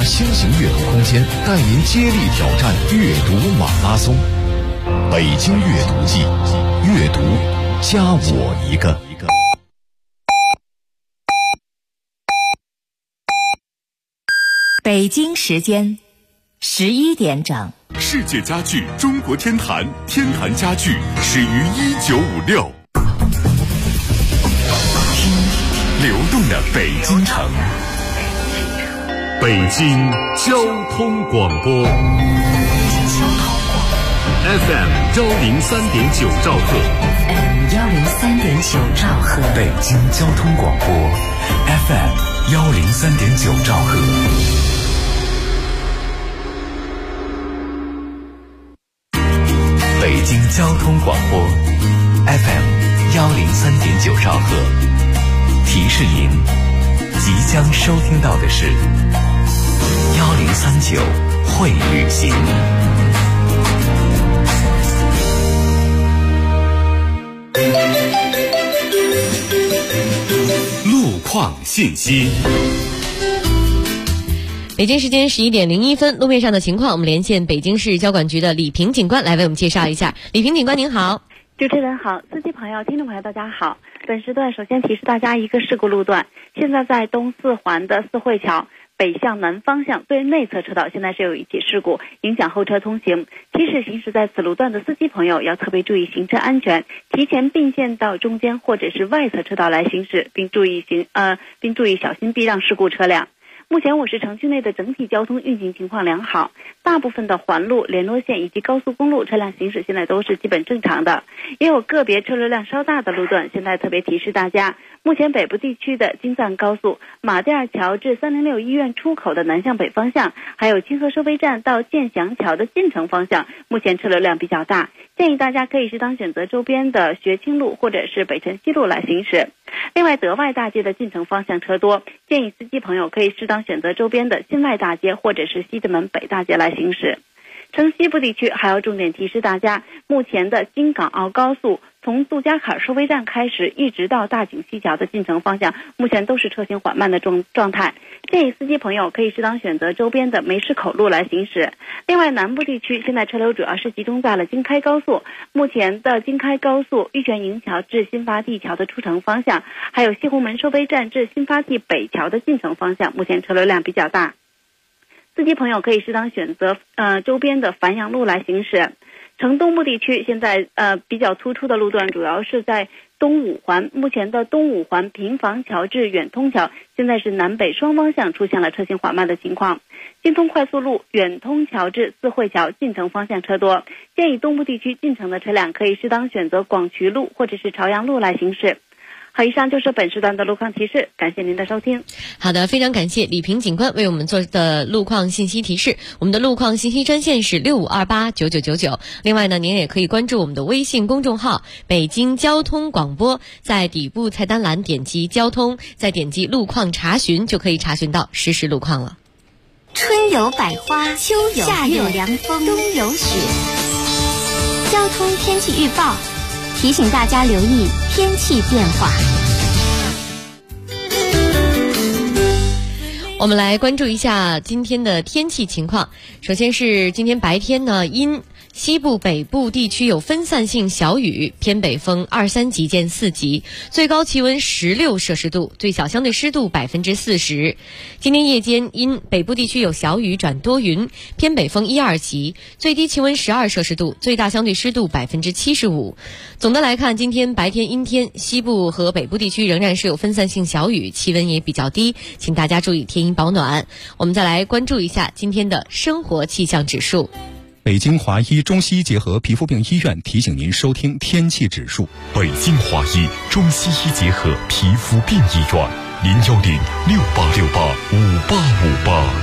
新型阅读空间，带您接力挑战阅读马拉松。北京阅读季，阅读加我一个。 北京时间11点整。 世界家具中国天坛，天坛家具始于1956。流动的北京城，北京交通广播 FM 103.9兆赫 FM 103.9兆赫， 北京交通广播 FM 103.9兆赫。北京交通广播 FM 103.9兆赫。提示您，即将收听到的是1039会旅行。 路况信息。 北京时间11点01分，路面上的情况，我们连线北京市交管局的李平警官来为我们介绍一下。李平警官您好。 主持人好，司机朋友、听众朋友大家好。本时段首先提示大家一个事故路段，现在在东四环的四惠桥北向南方向最内侧车道，现在是有一起事故，影响后车通行。提示行驶在此路段的司机朋友要特别注意行车安全，提前并线到中间或者是外侧车道来行驶，并注意小心避让事故车辆。目前我市城区内的整体交通运行情况良好，大部分的环路、联络线以及高速公路车辆行驶现在都是基本正常的，也有个别车流量稍大的路段，现在特别提示大家，目前北部地区的京藏高速马甸尔桥至306医院出口的南向北方向，还有清河收费站到建祥桥的进城方向，目前车流量比较大，建议大家可以适当选择周边的学清路或者是北辰西路来行驶。另外，德外大街的进城方向车多，建议司机朋友可以适当选择周边的新外大街或者是西直门北大街来行驶。城西部地区还要重点提示大家，目前的京港澳高速从杜家坎收费站开始一直到大井西桥的进城方向，目前都是车行缓慢的状态，建议司机朋友可以适当选择周边的梅市口路来行驶。另外，南部地区现在车流主要是集中在了京开高速，目前的京开高速玉泉营桥至新发地桥的出城方向，还有西红门收费站至新发地北桥的进城方向，目前车流量比较大，司机朋友可以适当选择周边的繁阳路来行驶。城东部地区现在比较突出的路段主要是在东五环，目前的东五环平房桥至远通桥现在是南北双方向出现了车行缓慢的情况。京通快速路远通桥至四惠桥进城方向车多，建议东部地区进城的车辆可以适当选择广渠路或者是朝阳路来行驶。好，以上就是本时段的路况提示，感谢您的收听。 好的，非常感谢李平警官为我们做的路况信息提示。我们的路况信息专线是65289999。另外呢，您也可以关注我们的微信公众号北京交通广播，在底部菜单栏点击交通，再点击路况查询，就可以查询到实时路况了。 春有百花，秋有夏有凉风，冬有雪。交通天气预报提醒大家留意天气变化。 我们来关注一下今天的天气情况。首先是今天白天呢，因西部北部地区有分散性小雨，偏北风2、3级见4级，最高气温16摄氏度，最小相对湿度40%。今天夜间因北部地区有小雨转多云，偏北风1、2级，最低气温12摄氏度，最大相对湿度75%。总的来看，今天白天阴天，西部和北部地区仍然是有分散性小雨，气温也比较低，请大家注意添衣保暖。我们再来关注一下今天的生活气象指数。 北京华医中西医结合皮肤病医院提醒您收听天气指数。 北京华医中西医结合皮肤病医院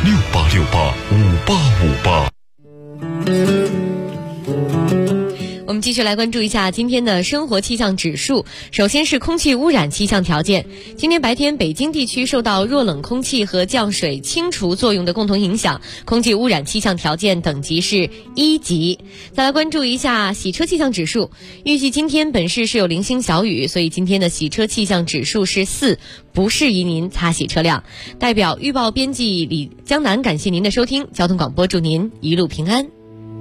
，0868585858，68685858。 我们们继续来关注一下今天的生活气象指数。首先是空气污染气象条件。今天白天北京地区受到弱冷空气和降水清除作用的共同影响，空气污染气象条件等级是1级。再来关注一下洗车气象指数。预计今天本市是有零星小雨，所以今天的洗车气象指数是4，不适宜您擦洗车辆。代表预报编辑李江南感谢您的收听，交通广播祝您一路平安。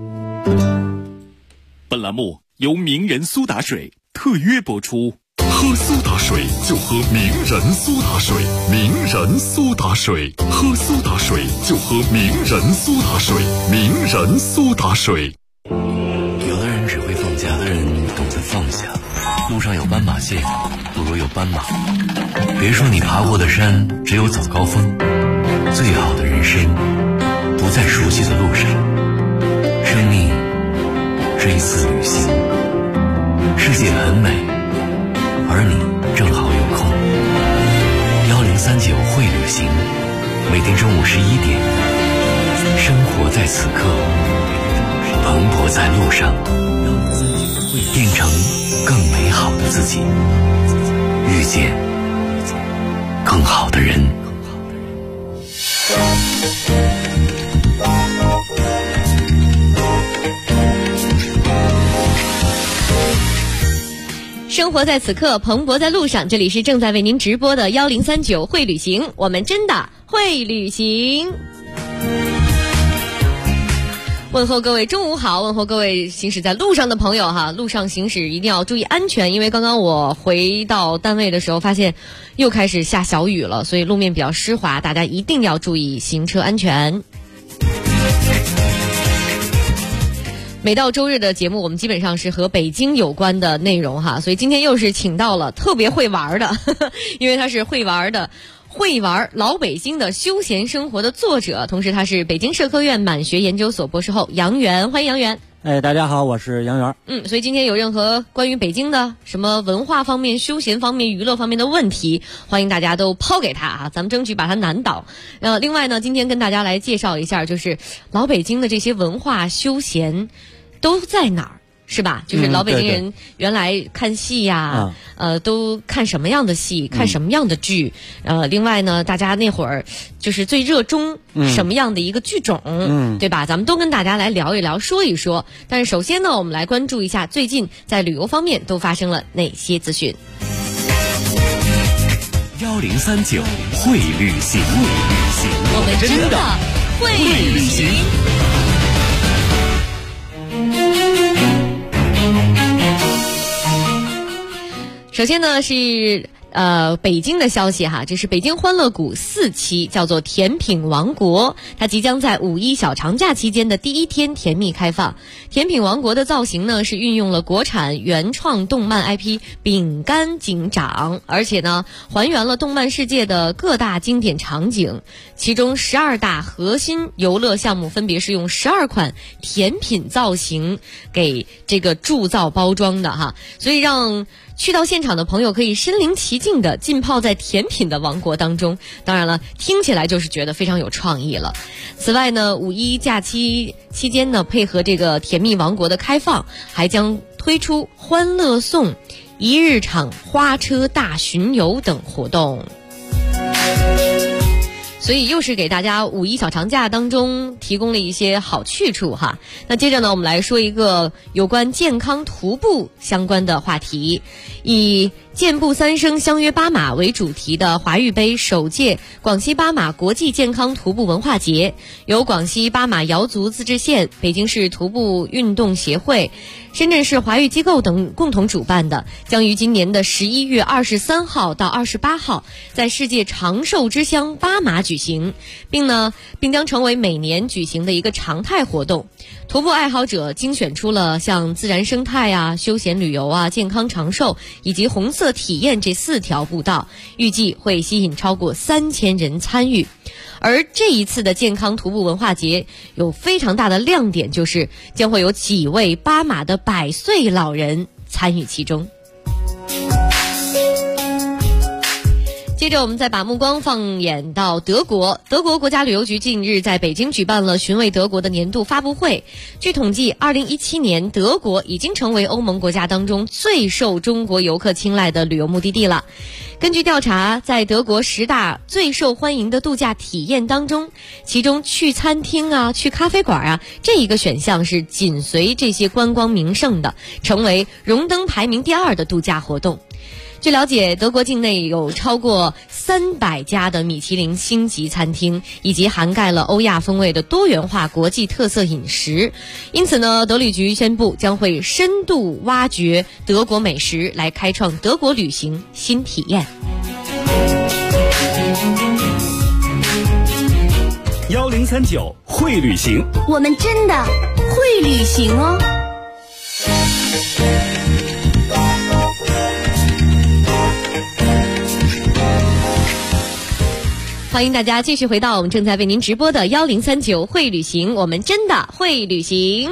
本栏目由名人苏打水特约播出。喝苏打水就喝名人苏打水，名人苏打水，喝苏打水就喝名人苏打水，名人苏打水。 有的人只会放假，有的人懂得放下。路上有斑马线，不如有斑马。别说你爬过的山只有早高峰，最好的人生不在熟悉的路上。生命是一次旅行，世界很美，而你正好有空。1039会旅行，每天中午11点，生活在此刻，蓬勃在路上，变成更美好的自己，遇见更好的人。 生活在此刻，蓬勃在路上。这里是正在为您直播的1039会旅行，我们真的会旅行。问候各位中午好，问候各位行驶在路上的朋友哈，路上行驶一定要注意安全，因为刚刚我回到单位的时候发现又开始下小雨了，所以路面比较湿滑，大家一定要注意行车安全。每到周日的节目，我们基本上是和北京有关的内容哈，所以今天又是请到了特别会玩的，因为他是会玩老北京的休闲生活的作者，同时他是北京社科院满学研究所博士后杨元，欢迎杨元。 大家好，我是杨元。 所以今天有任何关于北京的什么文化方面、休闲方面、娱乐方面的问题，欢迎大家都抛给他啊，咱们争取把他难倒。另外呢，今天跟大家来介绍一下，就是老北京的这些文化休闲都在哪儿，是吧？就是老北京人原来看戏呀，都看什么样的戏，看什么样的剧，另外呢，大家那会儿就是最热衷什么样的一个剧种，对吧？咱们都跟大家来聊一聊，说一说。但是首先呢，我们来关注一下最近在旅游方面都发生了哪些资讯。 1039会旅行， 我们真的会旅行。首先呢是北京的消息哈，这是北京欢乐谷4期，叫做甜品王国，它即将在5·1小长假期间的第1天甜蜜开放。甜品王国的造型呢是运用了国产原创动漫 IP 饼干警长，而且呢还原了动漫世界的各大经典场景，其中12大核心游乐项目分别是用12款甜品造型给这个铸造包装的哈，所以让去到现场的朋友可以身临其境地浸泡在甜品的王国当中，当然了，听起来就是觉得非常有创意了。此外呢，5·1假期期间呢，配合这个甜蜜王国的开放，还将推出欢乐颂、一日场花车大巡游等活动。所以又是给大家5·1小长假当中提供了一些好去处哈。那接着呢，我们来说一个有关健康徒步相关的话题。以健步三生相约巴马为主题的华育杯首届广西巴马国际健康徒步文化节，由广西巴马瑶族自治县、北京市徒步运动协会、深圳市华育机构等共同主办的，将于今年的11月23号到28号在世界长寿之乡巴马举行，并将成为每年举行的一个常态活动。徒步爱好者精选出了像自然生态啊、休闲旅游啊、健康长寿以及红色体验这4条步道，预计会吸引超过3000人参与。而这一次的健康徒步文化节有非常大的亮点，就是将会有几位巴马的100岁老人参与其中。接接着我们再把目光放眼到德国。德国国家旅游局近日在北京举办了寻味德国的年度发布会。据统计，2017年德国已经成为欧盟国家当中最受中国游客青睐的旅游目的地了。根据调查，在德国10大最受欢迎的度假体验当中，其中去餐厅啊、去咖啡馆啊这一个选项是紧随这些观光名胜的，成为荣登排名第2的度假活动。据了解，德国境内有超过300家的米其林星级餐厅，以及涵盖了欧亚风味的多元化国际特色饮食。因此呢，德旅局宣布将会深度挖掘德国美食，来开创德国旅行新体验。 1039会旅行， 我们真的会旅行哦。 欢迎大家继续回到我们正在为您直播的1039会旅行，我们真的会旅行。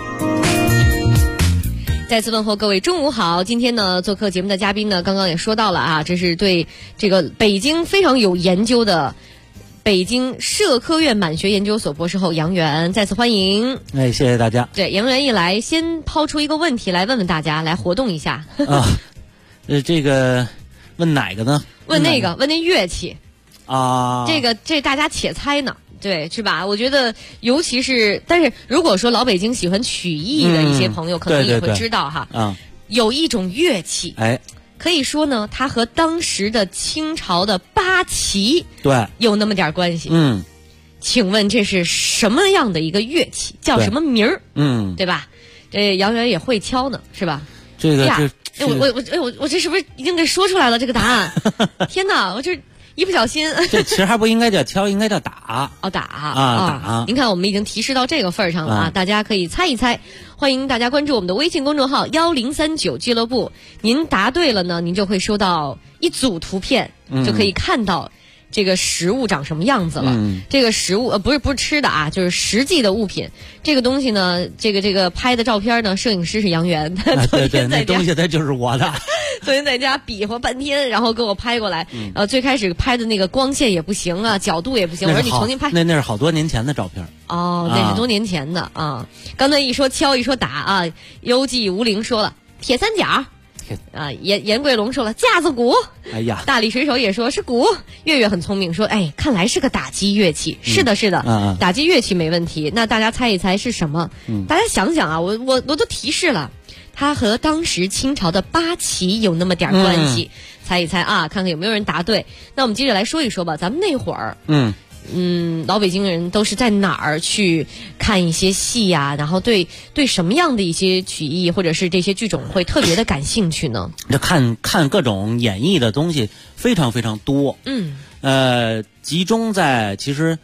再次问候各位中午好。今天呢，做客节目的嘉宾呢，刚刚也说到了啊，这是对这个北京非常有研究的北京社科院满学研究所博士后杨元，再次欢迎。 谢谢大家。 对，杨元一来，先抛出一个问题来问问大家，来活动一下。 这个问哪个呢？ 问那乐器。这大家且猜呢，对，是吧？我觉得尤其是，但是如果说老北京喜欢曲艺的一些朋友，可能也会知道哈，有一种乐器，可以说呢，它和当时的清朝的八旗有那么点关系。请问这是什么样的一个乐器？叫什么名儿？对吧？这杨元也会敲呢，是吧？ 这个我这是不是已经给说出来了这个答案？天哪，我这一不小心， 这其实还不应该叫敲，应该叫打。 打。您看，我们已经提示到这个份儿上了啊，大家可以猜一猜。欢迎大家关注我们的微信公众号1039俱乐部。您答对了呢，您就会收到一组图片，就可以看到这个食物长什么样子了。这个食物不是吃的啊，就是实际的物品。这个东西呢，这个拍的照片呢，摄影师是杨元， 对，那东西它就是我的。 昨天在家比划半天，然后给我拍过来。最开始拍的那个光线也不行啊，角度也不行。我说你重新拍。 那是好多年前的照片。 那是多年前的啊。刚才一说敲，一说打啊，幽寂无灵说了铁三角。严贵龙说了架子鼓。大力水手也说是鼓。月月很聪明说，看来是个打击乐器。是的，打击乐器没问题。那大家猜一猜是什么？大家想想啊，我都提示了，它和当时清朝的八旗有那么点关系。猜一猜啊，看看有没有人答对。那我们接着来说一说吧，咱们那会儿老北京人都是在哪儿去看一些戏呀？然后对什么样的一些曲艺或者是这些剧种会特别的感兴趣呢？ 就看各种演绎的东西非常非常多。集中在其实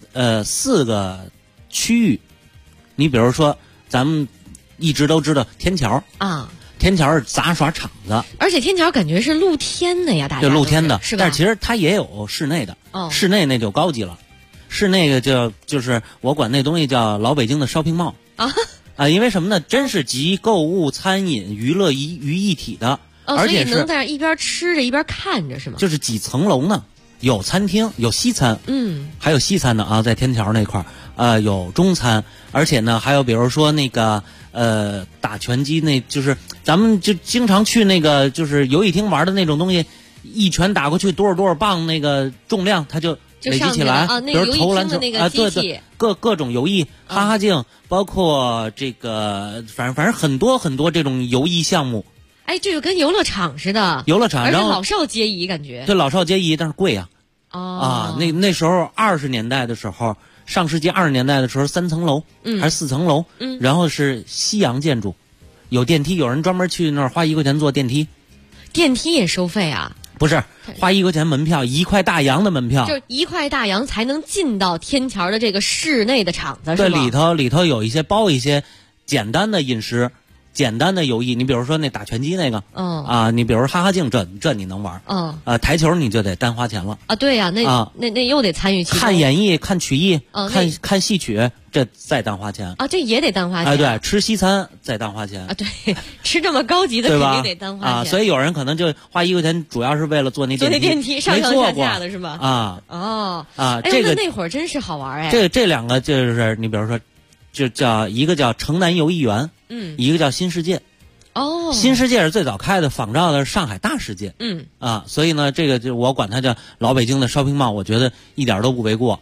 4个区域。你比如说咱们一直都知道天桥啊。天桥是杂耍场子， 而且天桥感觉是露天的呀，大家就露天的， 是吧？ 但是其实它也有室内的，室内那就高级了，室内的就是我管那东西叫老北京的 shopping mall 因为什么呢？真是集购物、餐饮、娱乐于一体的，而且是所以能在那一边吃着一边看着是吗？ 就是几层楼呢，有餐厅，有西餐，还有西餐的啊，在天桥那块有中餐，而且呢还有比如说那个打拳击，那就是咱们就经常去那个就是游戏厅玩的那种东西，一拳打过去多少磅那个重量它就累积起来，比如投篮球对，各种游艺，哈哈镜，包括这个反正很多很多这种游艺项目。 这就跟游乐场似的， 游乐场， 而且老少皆宜，感觉对，老少皆宜，但是贵啊。那时候20年代的时候，上世纪20年代的时候，3层楼，还是4层楼，然后是西洋建筑，有电梯，有人专门去那儿花1块钱坐电梯。 电梯也收费啊？ 不是，花1块钱门票，1块大洋的门票， 就是1块大洋才能进到天桥的这个室内的场子，是吗？对，里头有一些包一些简单的饮食， 简单的游艺，你比如说那打拳击那个，你比如说哈哈镜，这你能玩，台球你就得单花钱了啊。对呀，那又得参与其中。 看演艺、看曲艺、看戏曲，这再单花钱啊，这也得单花钱。 对，吃西餐再单花钱啊，对，吃这么高级的肯定得单花钱啊。所以有人可能就花1块钱，主要是为了坐那电梯上上下下的是吧？ 这个那会儿真是好玩哎。 这两个就是你比如说，就叫一个叫城南游艺园，一个叫新世界。新世界是最早开的，仿照的是上海大世界。所以呢，这个就我管它叫老北京的 shopping mall， 我觉得一点都不为过。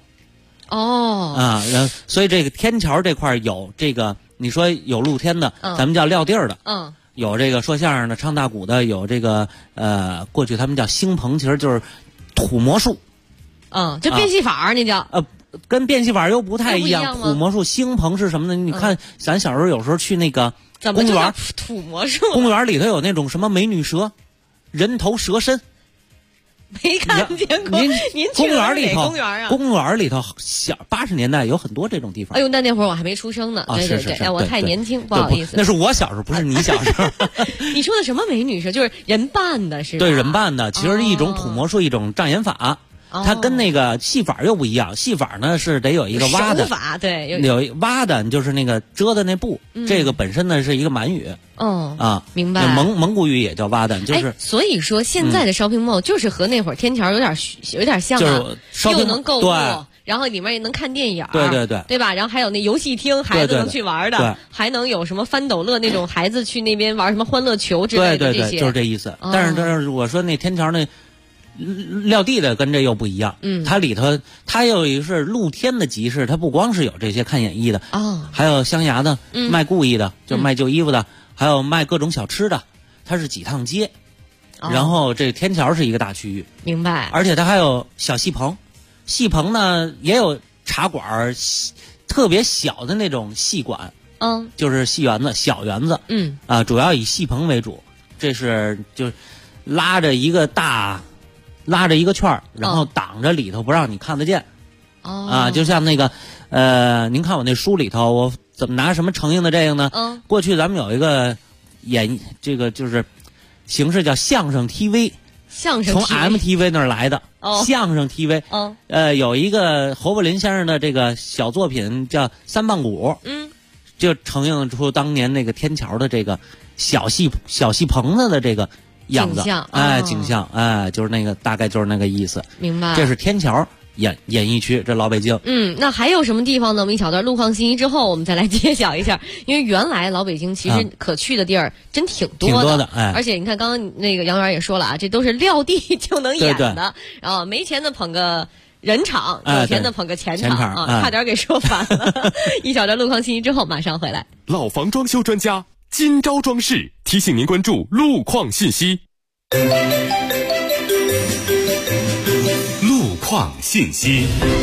所以这个天桥这块有这个，你说有露天的，咱们叫撂地儿的。有这个说相声的、唱大鼓的，有这个过去他们叫兴棚，其实就是土魔术。 就变戏法那叫。 跟变戏法又不太一样。土魔术兴棚是什么呢？你看咱小时候有时候去那个公园， 土魔术公园里头有那种什么美女蛇、人头蛇身， 没看见过。您公园里头， 公园啊？ 公园里头，小80年代有很多这种地方。 哎呦，那会儿我还没出生呢。对，我太年轻，不好意思。 那是我小时候，不是你小时候。 你说的什么美女蛇？就是人扮的，是吧？ 对，人扮的，其实是一种土魔术，一种障眼法。它跟那个戏法又不一样，戏法呢是得有一个挖的手法，对， 有挖的，就是那个遮的那布，这个本身呢是一个满语。 明白。 蒙古语也叫挖的，就是。 所以说现在的 shopping mall 就是和那会儿天桥有点像啊，又能购物，然后里面也能看电影，对吧？然后还有那游戏厅，孩子能去玩的，还能有什么翻斗乐那种孩子去那边玩什么欢乐球之类的这些， 就是这意思。但是我说那天桥那。撂地的跟这又不一样，它里头它又是露天的集市，它不光是有这些看演艺的，还有镶牙的，卖故意的，就卖旧衣服的，还有卖各种小吃的，它是几趟街，然后这天桥是一个大区域， 明白？ 而且它还有小戏棚，戏棚呢也有茶馆，特别小的那种戏馆，就是戏园子、小园子，主要以戏棚为主，这是就拉着一个圈儿，然后挡着里头不让你看得见。就像那个您看我那书里头，我怎么拿什么承应的这个呢？过去咱们有一个这个就是形式叫相声 TV， 从 MTV 那儿来的。相声 TV。有一个侯宝林先生的这个小作品叫三棒鼓，就承应出当年那个天桥的这个小戏棚子的这个样子，景象，就是那个大概就是那个意思。 明白。 这是天桥演艺区，这老北京。 那还有什么地方呢？我们一小段路况信息之后，我们再来揭晓一下。因为原来老北京其实可去的地儿真挺多的，而且你看刚刚那个杨元也说了啊，这都是撂地就能演的，然后没钱的捧个人场，有钱的捧个钱场差点给说反了。一小段路况信息之后马上回来。 老房装修专家今朝装饰提醒您关注路况信息。路况信息。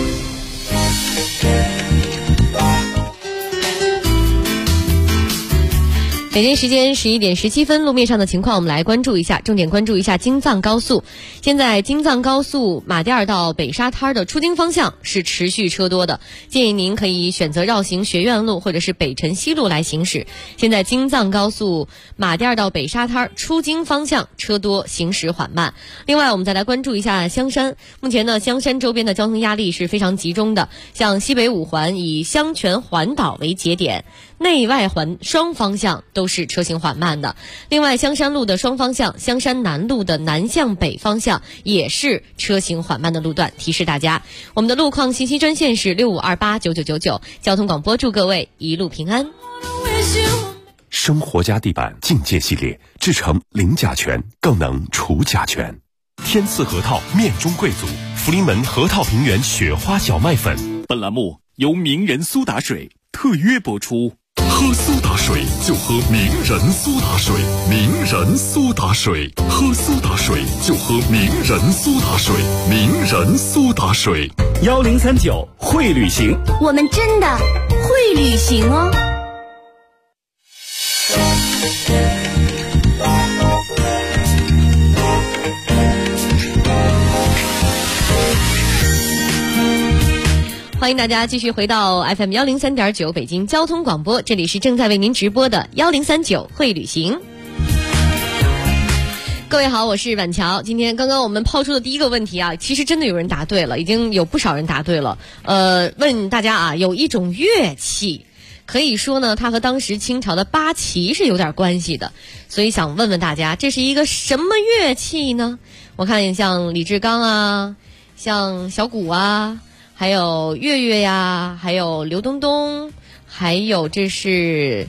北京时间11点17分，路面上的情况我们来关注一下，重点关注一下京藏高速。现在京藏高速马甸儿到北沙滩的出京方向是持续车多的，建议您可以选择绕行学院路或者是北辰西路来行驶。现在京藏高速马甸儿到北沙滩出京方向车多，行驶缓慢。另外我们再来关注一下香山，目前呢香山周边的交通压力是非常集中的，像西北五环以香泉环岛为节点，内外环双方向都是车行缓慢的。另外香山路的双方向，香山南路的南向北方向也是车行缓慢的路段，提示大家。我们的路况信息专线是65289999，交通广播祝各位一路平安。 生活家地板境界系列制成零甲醛，更能除甲醛。天赐核桃面中贵族，福临门核桃平原雪花小麦粉。 本栏目由名人苏打水特约播出。 喝苏打水就喝名人苏打水，名人苏打水，喝苏打水就喝名人苏打水，名人苏打水。 1039会旅行， 我们真的会旅行哦。 欢迎大家继续回到 FM 103.9北京交通广播，这里是正在为您直播的1039会旅行。各位好，我是婉乔。今天刚刚我们抛出的第一个问题啊，其实真的有人答对了，已经有不少人答对了。问大家啊，有一种乐器，可以说呢，它和当时清朝的八旗是有点关系的，所以想问问大家，这是一个什么乐器呢？我看像李志刚啊，像小鼓啊，还有月月呀，还有刘东东，还有这是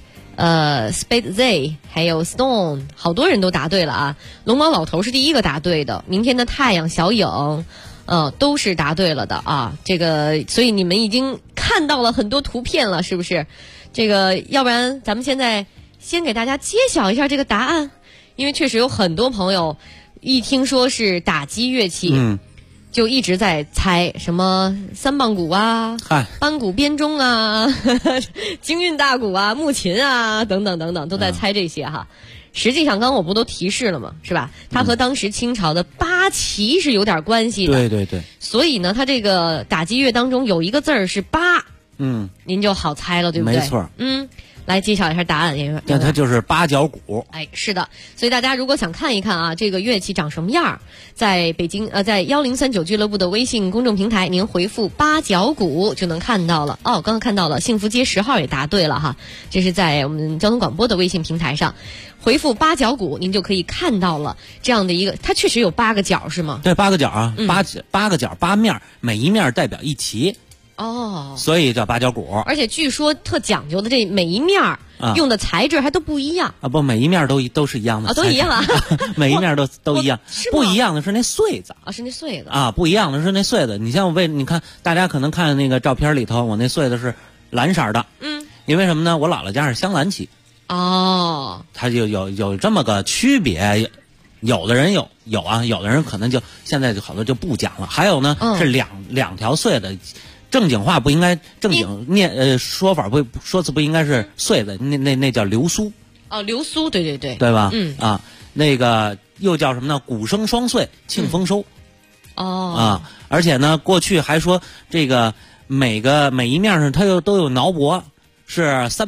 Spade Z， 还有 Stone， 好多人都答对了啊。龙猫老头是第一个答对的，明天的太阳小影都是答对了的啊。这个所以你们已经看到了很多图片了，是不是？这个要不然咱们现在先给大家揭晓一下这个答案，因为确实有很多朋友一听说是打击乐器，就一直在猜什么三棒鼓啊、班鼓、编钟啊、京韵大鼓啊、木琴啊等等等等，都在猜这些哈。实际上，刚刚我不都提示了吗？是吧？它和当时清朝的八旗是有点关系的。 对对对。 所以呢，它这个打击乐当中有一个字儿是八，您就好猜了，对不对？ 没错。 来揭晓一下答案， 那它就是八角鼓。 哎，是的。所以大家如果想看一看啊，这个乐器长什么样，在北京在1039俱乐部的微信公众平台，您回复八角鼓就能看到了。刚刚看到了，幸福街10号也答对了哈，这是在我们交通广播的微信平台上，回复八角鼓，您就可以看到了这样的一个，它确实有8个角是吗？ 对，8个角啊，八个角，8面，每一面代表一旗。所以叫八角鼓。 而且据说特讲究的，这每一面用的材质还都不一样啊！不，每一面都是一样的都一样啊， 每一面都一样，不一样的是那穗子啊，是那穗子啊，不一样的是那穗子。你像你看，大家可能看那个照片里头，我那穗子是蓝色的，因为什么呢？我姥姥家是镶蓝旗它就有这么个区别。有的人有啊，有的人可能就现在就好多就不讲了。还有呢，是两条穗子。正经话不应该正经念，说法不说辞不应该是穗子，那叫流苏。 流苏，对对对， 对吧？那个又叫什么呢？鼓声双穗，庆丰收。而且呢，过去还说这个每一面上它都有挠脖，是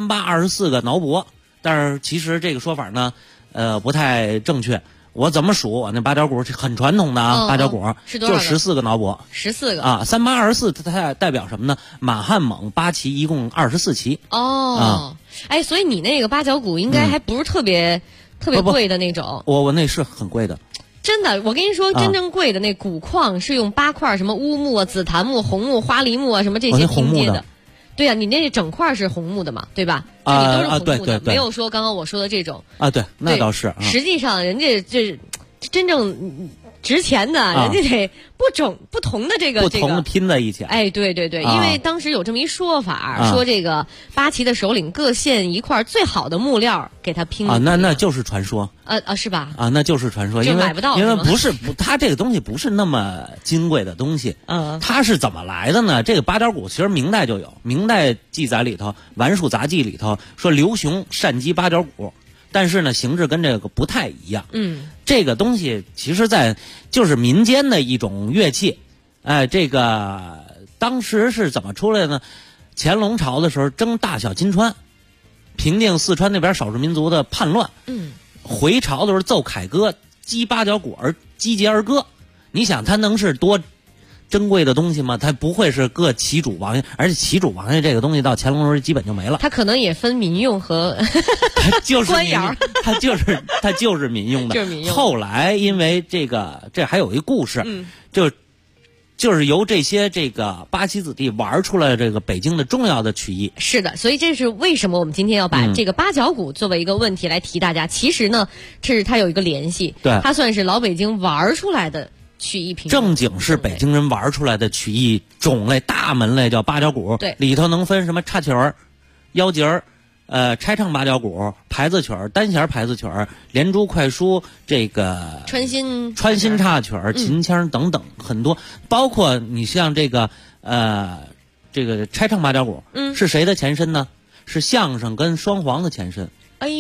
3824个挠脖，但是其实这个说法呢，不太正确。我怎么数？我那八角鼓是很传统的啊，八角鼓是多少个？ 就14个挠脖 ，14个啊。3824它代表什么呢？满汉蒙八旗一共24旗。 哎，所以你那个八角鼓应该还不是特别贵的那种。 我那是很贵的。 真的，我跟你说，真正贵的那鼓框是用8块什么乌木啊、紫檀木、红木、花梨木啊什么这些拼接的。对啊，你那整块是红木的嘛，对吧？就你都是红木的，没有说刚刚我说的这种。 对，那倒是。 实际上，人家这真正值钱的，人家得不同的这个不同的拼在一起。 哎，对对对，因为当时有这么一说法，说这个八旗的首领各献一块最好的木料给他拼。 那就是传说。 是吧？ 那就是传说，因为买不到， 因为它这个东西不是那么金贵的东西。它是怎么来的呢？这个八角鼓其实明代就有，明代记载里头《玩术杂记》里头说刘雄善击八角鼓。但是呢，形制跟这个不太一样。这个东西其实就是民间的一种乐器。这个当时是怎么出来的呢？乾隆朝的时候征大小金川，平定四川那边少数民族的叛乱。回朝的时候奏凯歌，击八角鼓而击节而歌。你想它能是多珍贵的东西吗？它不会是各旗主王爷，而且旗主王爷这个东西到乾隆时候基本就没了。 它可能也分民用和官窑， 它就是民用的。 就是民用。 后来因为这还有一故事，就是由这些这个八旗子弟玩出来这个北京的重要的曲艺。 是的，所以这是为什么我们今天要把这个八角鼓作为一个问题来提大家。其实呢，它有一个联系， 对， 它算是老北京玩出来的曲艺品种， 正经是北京人玩出来的曲艺种类，大门类叫八角鼓。 对， 里头能分什么插曲儿、腰节儿、拆唱八角鼓、牌子曲儿、单弦牌子曲儿、连珠快书，这个穿心插曲儿、秦腔等等很多，包括你像这个拆唱八角鼓，是谁的前身呢？是相声跟双簧的前身。 哎呦，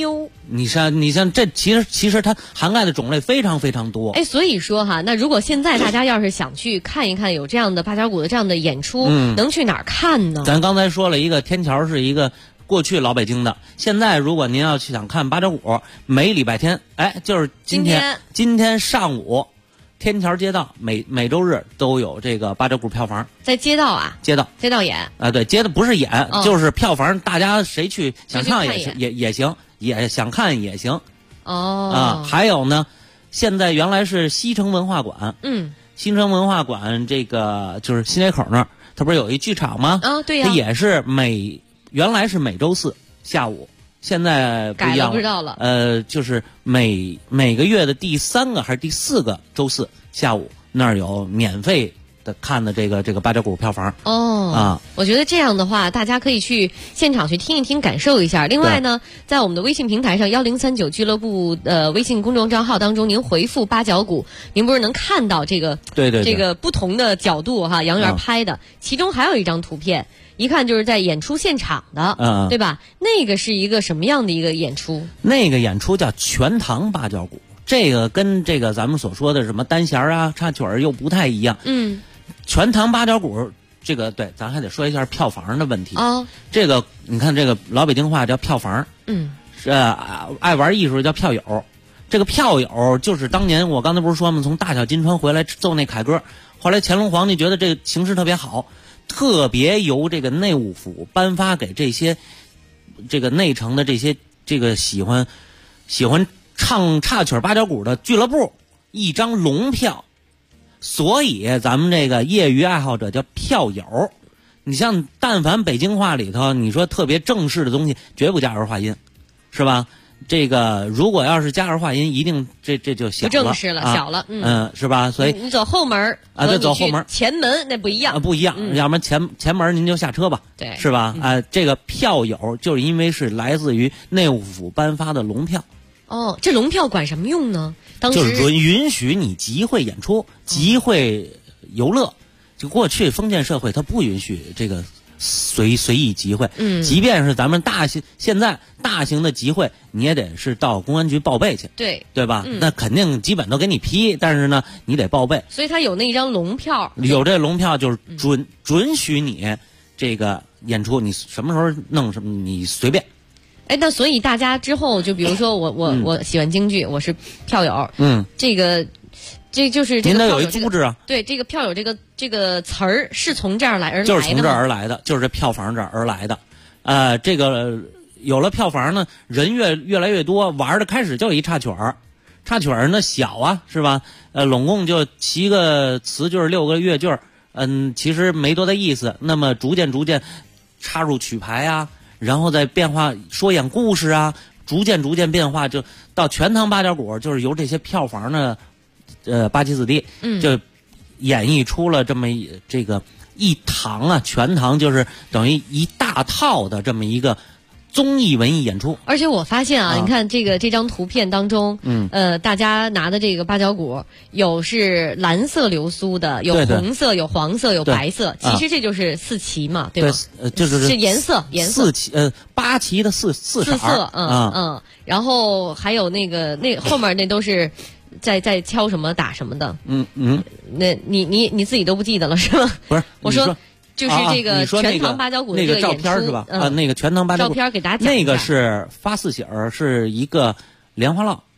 你像这其实它涵盖的种类非常非常多。 哎，所以说哈，那如果现在大家要是想去看一看有这样的八角鼓的这样的演出，能去哪儿看呢？ 咱刚才说了一个天桥是一个过去老北京的，现在如果您要去想看八角鼓，每礼拜天，哎，就是今天上午，天桥街道每周日都有这个八角鼓票房。 在街道啊？ 街道演啊，对，街道不是演，就是票房，大家谁去想唱也行，也想看也行。 哦。 还有呢，现在原来是西城文化馆，西城文化馆这个就是新街口那儿，它不是有一剧场吗？ 对呀。 它也是原来是每周四下午，现在不一样了， 改了不知道了。 就是每个月的第3个还是第4个周四下午，那儿有免费的看的这个八角鼓票房。 我觉得这样的话，大家可以去现场去听一听，感受一下。另外呢，在我们的微信平台上1039俱乐部微信公众账号当中，您回复八角鼓，您不是能看到这个对这个不同的角度哈，杨元拍的，其中还有一张图片。一看就是在演出现场的，对吧？那个是一个什么样的一个演出？ 那个演出叫全堂八角鼓，这个跟这个咱们所说的什么单弦啊、插曲儿又不太一样。全堂八角鼓这个对，咱还得说一下票房的问题。这个你看，这个老北京话叫票房，爱玩艺术叫票友。这个票友就是当年我刚才不是说吗？从大小金川回来奏那凯歌，后来乾隆皇帝觉得这个形势特别好。特别由这个内务府颁发给这些这个内城的这些这个喜欢唱插曲八角鼓的俱乐部一张龙票，所以咱们这个业余爱好者叫票友。你像但凡北京话里头你说特别正式的东西，绝不加儿化音，是吧？这个如果要是加儿化音，一定这就小了， 不正式了，小了， 是吧？所以你走后门对，走后门， 前门那不一样， 不一样。要不然前门您就下车吧， 对， 是吧？这个票友就是因为是来自于内务府颁发的龙票。 这龙票管什么用呢？当时就是允许你集会演出、集会游乐。就过去封建社会，它不允许这个随意集会，即便是咱们现在大型的集会，你也得是到公安局报备去，对吧？那肯定基本都给你批，但是呢，你得报备。 所以他有那一张龙票， 有这龙票就是准许你这个演出，你什么时候弄什么，你随便。 哎，那所以大家之后就比如说我喜欢京剧，我是票友，这就是这个您得有一组织啊。 对，这个票友这个词儿是从这儿来的， 就是从这儿而来的，就是这票房这儿而来的。这个有了票房呢，人越来越多，玩的开始就一插曲儿，插曲儿呢小啊，是吧？拢共就7个词句，6个乐句，其实没多大意思。那么逐渐插入曲牌啊，然后再变化说演故事啊，逐渐变化，就到全堂八角鼓，就是由这些票房呢。八旗子弟，就演绎出了这么这个一堂啊，全堂就是等于一大套的这么一个综艺文艺演出。 而且我发现啊，你看这张图片当中，大家拿的这个八角鼓，有是蓝色流苏的，有红色，有黄色，有白色。其实这就是4旗嘛，对吧？ 就是颜色 4旗8旗的四色， 然后还有那后面那都是。在敲什么打什么的，那你自己都不记得了是吗？ 不是， 我说就是这个全堂八角鼓的那个照片是吧？那个全堂八角鼓照片给大家讲一下。 那个是发4喜儿，是一个莲花落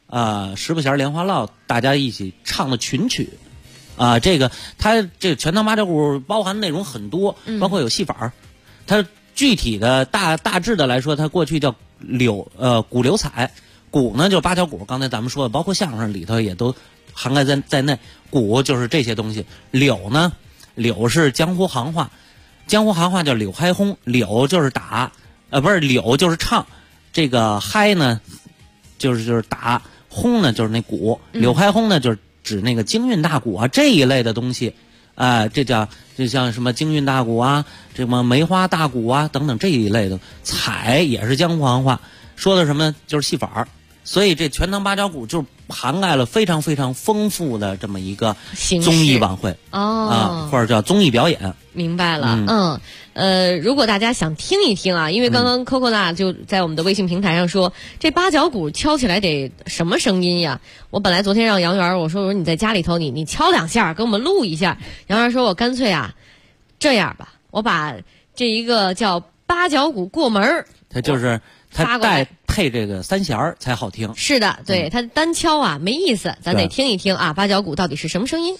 ，10不弦莲花落，大家一起唱的群曲。这个它这个全堂八角鼓包含内容很多，包括有戏法。它具体的大致的来说，它过去叫鼓流彩。鼓呢就是八角鼓，刚才咱们说的，包括相声里头也都涵盖在内。鼓就是这些东西。柳呢，柳是江湖行话，江湖行话叫柳嗨轰，柳就是打，不是柳就是唱，这个嗨呢就是打，轰呢就是那鼓，柳嗨轰呢就是指那个京韵大鼓啊这一类的东西，这像什么京韵大鼓啊，什么梅花大鼓啊等等这一类的。彩也是江湖行话，说的什么呢？就是戏法。 所以这全糖八角鼓就涵盖了非常非常丰富的这么一个综艺晚会或者叫综艺表演。 明白了，如果大家想听一听啊，因为刚刚 Coco 娜就在我们的微信平台上说，这八角鼓敲起来得什么声音呀？我本来昨天让杨元我说你在家里头你敲2下给我们录一下，杨元说我干脆啊这样吧，我把这一个叫八角鼓过门， 它就是它带配这个3弦才好听。 是的，对，它单敲啊没意思，咱得听一听啊，八角鼓到底是什么声音。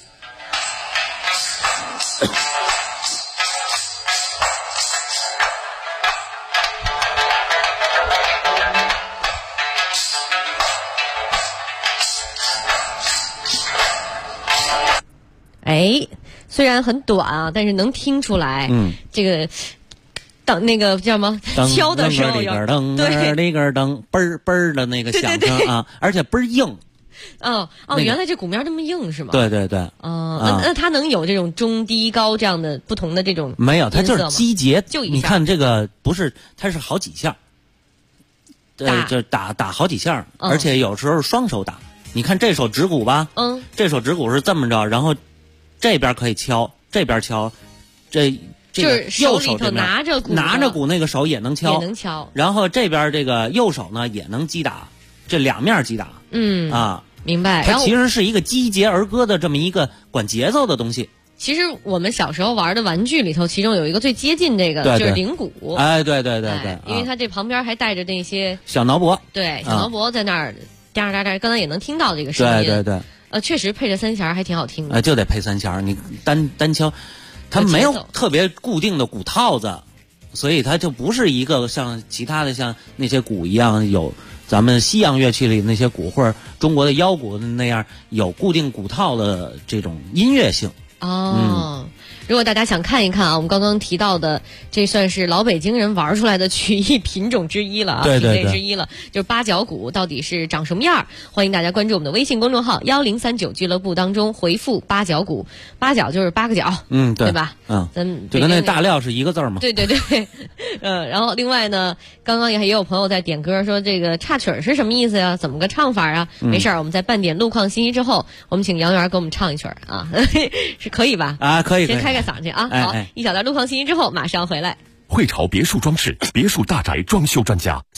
哎，虽然很短啊，但是能听出来，这个当那个叫什么敲的时候， 对，那个噔嘣嘣的那个响声啊，而且倍儿硬。 原来这鼓面这么硬是吗？ 对对对。 那它能有这种中低高这样的不同的这种？ 没有，它就是击节。 就你看这个不是，它是好几下，就打好几下，而且有时候双手打。你看这手指鼓吧，这手指鼓是这么着，然后这边可以敲，这边敲，这个右手这边拿着鼓那个手也能敲，然后这边这个右手呢也能击打，这两面击打。 明白。 它其实是一个击节而歌的这么一个管节奏的东西。 其实我们小时候玩的玩具里头，其中有一个最接近这个就是铃鼓。 哎，对， 因为它这旁边还带着那些小挠脖。 对，小挠脖在那儿哒哒哒，刚才也能听到这个声音。 对。 确实配着3弦还挺好听的。 就得配3弦，你单敲，它没有特别固定的鼓套子，所以它就不是一个像其他的像那些鼓一样有咱们西洋乐器里那些鼓或者中国的腰鼓那样有固定鼓套的这种音乐性。 如果大家想看一看啊，我们刚刚提到的，这算是老北京人玩出来的曲艺品种之一了啊， 对， 品类之一了，就是八角鼓到底是长什么样？欢迎大家关注我们的微信公众号1039俱乐部当中回复八角鼓，八角就是8个角，对吧？咱就跟那大料是一个字嘛。 对，然后另外呢，刚刚也有朋友在点歌说这个插曲是什么意思呀？怎么个唱法啊？没事儿，我们在半点路况信息之后，我们请杨元给我们唱一曲啊，是可以吧？ 可以。 先开个嗓去啊！好，一小段路况信息之后马上回来。 汇潮别墅装饰，别墅大宅装修专家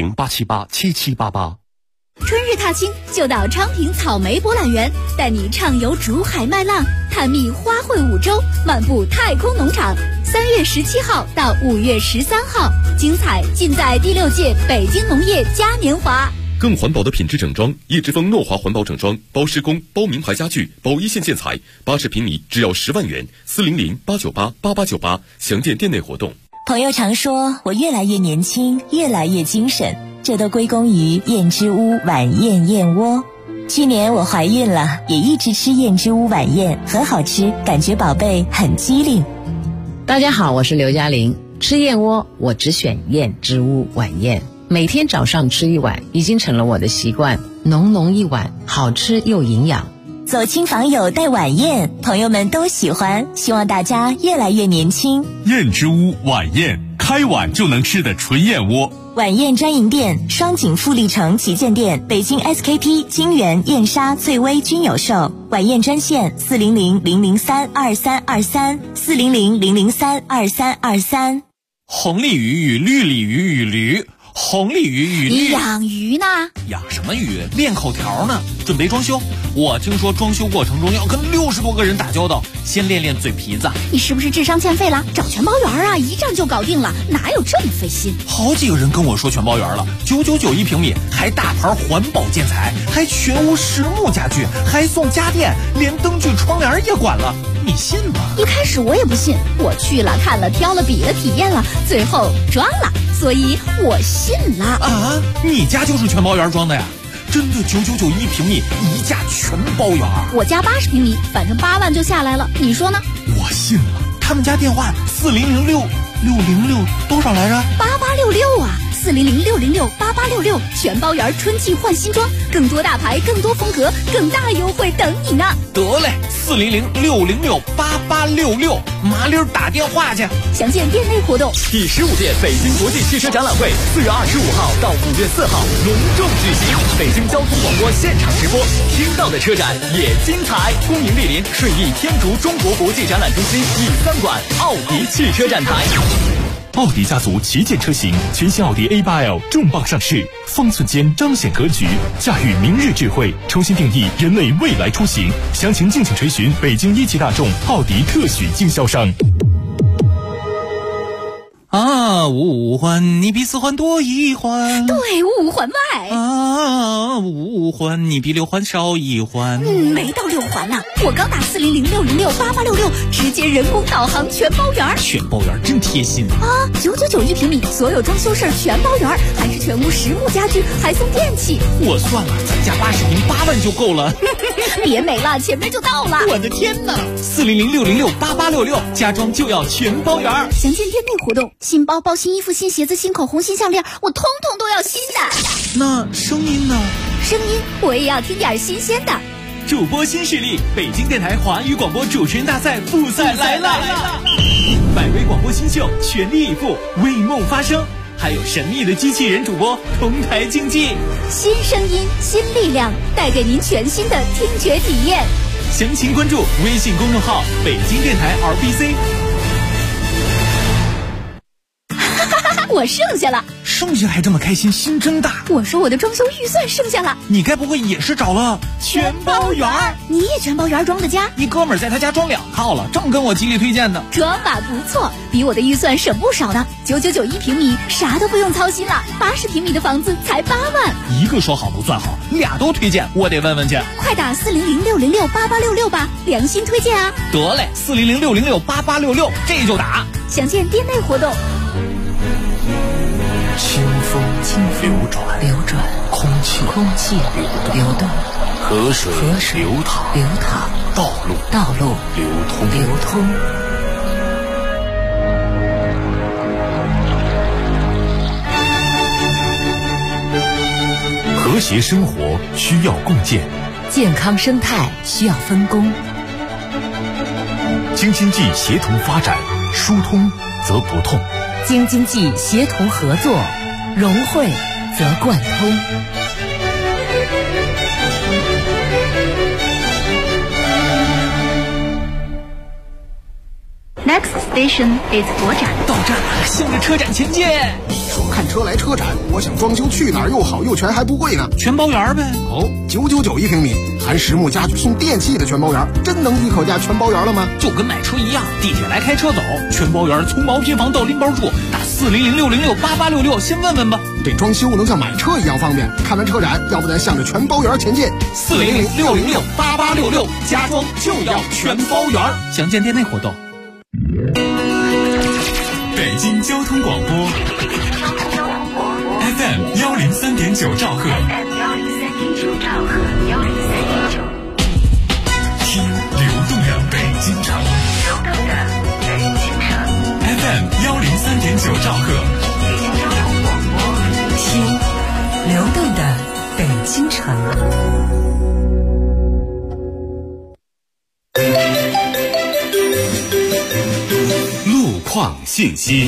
，400-878-7788。 春日踏青就到昌平草莓博览园，带你畅游竹海麦浪，探秘花卉五洲，漫步太空农场。3月17号到5月13号，精彩尽在第6届北京农业嘉年华。 更环保的品质整装，叶之峰诺华环保整装，包施工、包名牌家具、包一线建材，80平米只要10万元，400-898-8898，详见店内活动。 朋友常说我越来越年轻，越来越精神，这都归功于燕之屋晚宴燕窝。去年我怀孕了，也一直吃燕之屋晚宴，很好吃，感觉宝贝很机灵。 大家好，我是刘嘉玲，吃燕窝我只选燕之屋晚宴。每天早上吃一碗，已经成了我的习惯，浓浓一碗，好吃又营养。 走亲访友带晚宴，朋友们都喜欢，希望大家越来越年轻。 燕之屋晚宴，开碗就能吃的纯燕窝。 晚宴专营店：双井富力城旗舰店、北京 SKP、金源、燕莎、翠微均有售。晚宴专线400-003-2323，400-003-2323。 红鲤鱼与绿鲤鱼与驴。红鲤鱼与你养鱼呢？ 养什么鱼？练口条呢。准备装修，我听说装修过程中要跟60多个人打交道，先练练嘴皮子。 你是不是智商欠费了？找全包员啊，一站就搞定了，哪有这么费心？ 好几个人跟我说全包员了，999一平米，还大牌环保建材，还全屋实木家具，还送家电，连灯具窗帘也管了，你信吗？ 一开始我也不信，我去了看了挑了比了体验了，最后装了，所以我信了。 啊，你家就是全包员装的呀？真的999一平米，一价全包圆。 我家80平米，反正8万就下来了，你说呢？ 我信了。他们家电话4006多少来着？ 8866啊 400-606-8866，全包圆春季换新装，更多大牌，更多风格，更大优惠等你呢。 得嘞，400-606-8866，麻溜打电话去。 详见店内活动。 第15届北京国际汽车展览会4月25号到5月4号隆重举行，北京交通广播现场直播，听到的车展也精彩。恭迎莅临顺义天竺中国国际展览中心E3馆奥迪汽车展台。 奥迪家族旗舰车型，全新奥迪 A8L 重磅上市，方寸间彰显格局，驾驭明日智慧，重新定义人类未来出行。详情敬请垂询北京一汽大众奥迪特许经销商。 啊，五环你比4环多1环， 对，5环外。 啊，5环你比6环少1环。 没到6环呢，我刚打400-606-8866，直接人工导航全包圆。 全包圆真贴心啊！999一平米，所有装修事儿全包圆，还是全屋实木家具，还送电器。 我算了，咱家80平8万就够了。 别美了，前面就到了。 我的天哪！400-606-8866，家装就要全包圆。 详见店内活动。新包包、新衣服、新鞋子、新口红、新项链，我通通都要新的。 那声音呢？ 声音我也要听点新鲜的。 主播新势力，北京电台华语广播主持人大赛复赛来了！100位广播新秀全力以赴，为梦发声，还有神秘的机器人主播同台竞技。 新声音，新力量，带给您全新的听觉体验。 详情关注微信公众号北京电台 RBC。 我剩下了， 剩下还这么开心，心真大。 我说我的装修预算剩下了， 你该不会也是找了全包圆？你也全包圆装的家？ 一哥们儿在他家装2套了，正跟我极力推荐呢。 装法不错，比我的预算省不少呢。999一平米，啥都不用操心了。80平米的房子才8万。 一个说好不算好，俩都推荐，我得问问去。 快打400-606-8866吧，良心推荐啊！ 得嘞，400-606-8866，这就打。 详见店内活动。 清风流转，空气流动， 河水流淌，道路流通。 和谐生活需要共建， 健康生态需要分工。 京津冀协同发展，疏通则不痛。 京津冀协同合作，融汇则贯通。 Next station is 国展。 到站了，向着车展前进。 说看车来车展，我想装修去哪儿又好又全还不贵呢？ 全包圆呗。 哦，999一平米，含实木家具送电器的全包圆，真能一口价全包圆了吗？ 就跟买车一样，地铁来开车走，全包圆，从毛坯房到拎包住，打400-606-8866，先问问吧。 这装修能像买车一样方便。看完车展，要不咱向着全包圆前进。 400-606-8866，家装就要全包圆。详见店内活动。 北京交通广播 FM 103.9兆赫，听流动的北京城，FM 103.9兆赫， 听流动的北京城。 路况信息。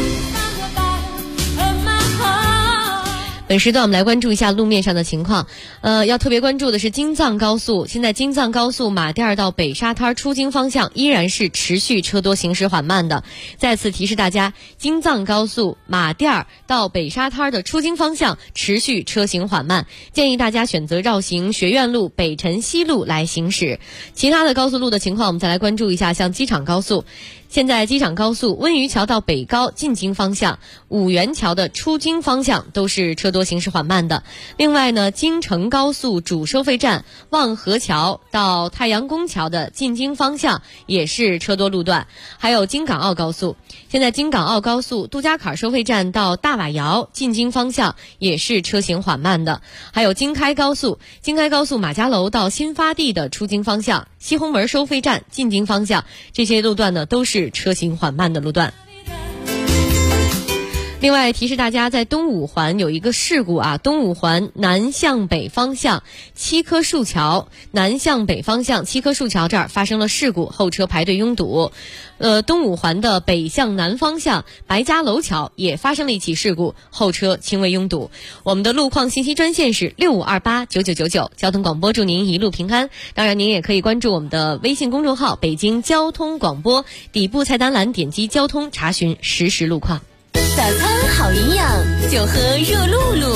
本时段我们来关注一下路面上的情况。要特别关注的是京藏高速，现在京藏高速马甸到北沙滩出京方向依然是持续车多行驶缓慢的。再次提示大家，京藏高速马甸到北沙滩的出京方向持续车行缓慢，建议大家选择绕行学院路、北辰西路来行驶。其他的高速路的情况我们再来关注一下，像机场高速。现在机场高速温榆桥到北高进京方向、五元桥的出京方向都是车多行驶缓慢的。另外呢，京承高速主收费站望河桥到太阳宫桥的进京方向也是车多路段。还有京港澳高速，现在京港澳高速杜家坎收费站到大瓦窑进京方向也是车行缓慢的。还有京开高速马家楼到新发地的出京方向、西红门收费站进京方向，这些路段呢都是车行缓慢的路段。 另外提示大家，在东五环有一个事故啊，东五环南向北方向七棵树桥，南向北方向七棵树桥这儿发生了事故，后车排队拥堵。东五环的北向南方向白家楼桥也发生了一起事故，后车轻微拥堵。我们的路况信息专线是65289999，交通广播祝您一路平安。当然您也可以关注我们的微信公众号北京交通广播，底部菜单栏点击交通查询实时路况。 早餐好营养，就喝热露露。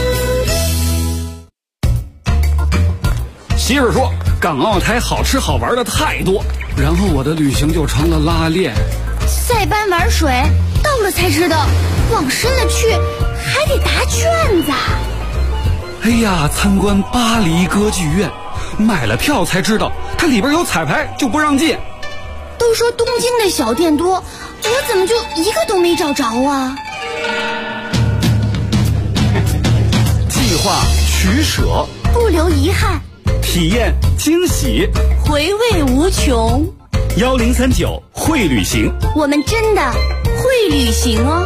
媳妇说港澳台好吃好玩的太多，然后我的旅行就成了拉练。 塞班玩水，到了才知道往深了去还得答卷子。 哎呀，参观巴黎歌剧院，买了票才知道它里边有彩排就不让进。 都说东京的小店多，我怎么就一个都没找着啊？ 计划取舍， 不留遗憾， 体验惊喜， 回味无穷。 1039会旅行， 我们真的会旅行哦。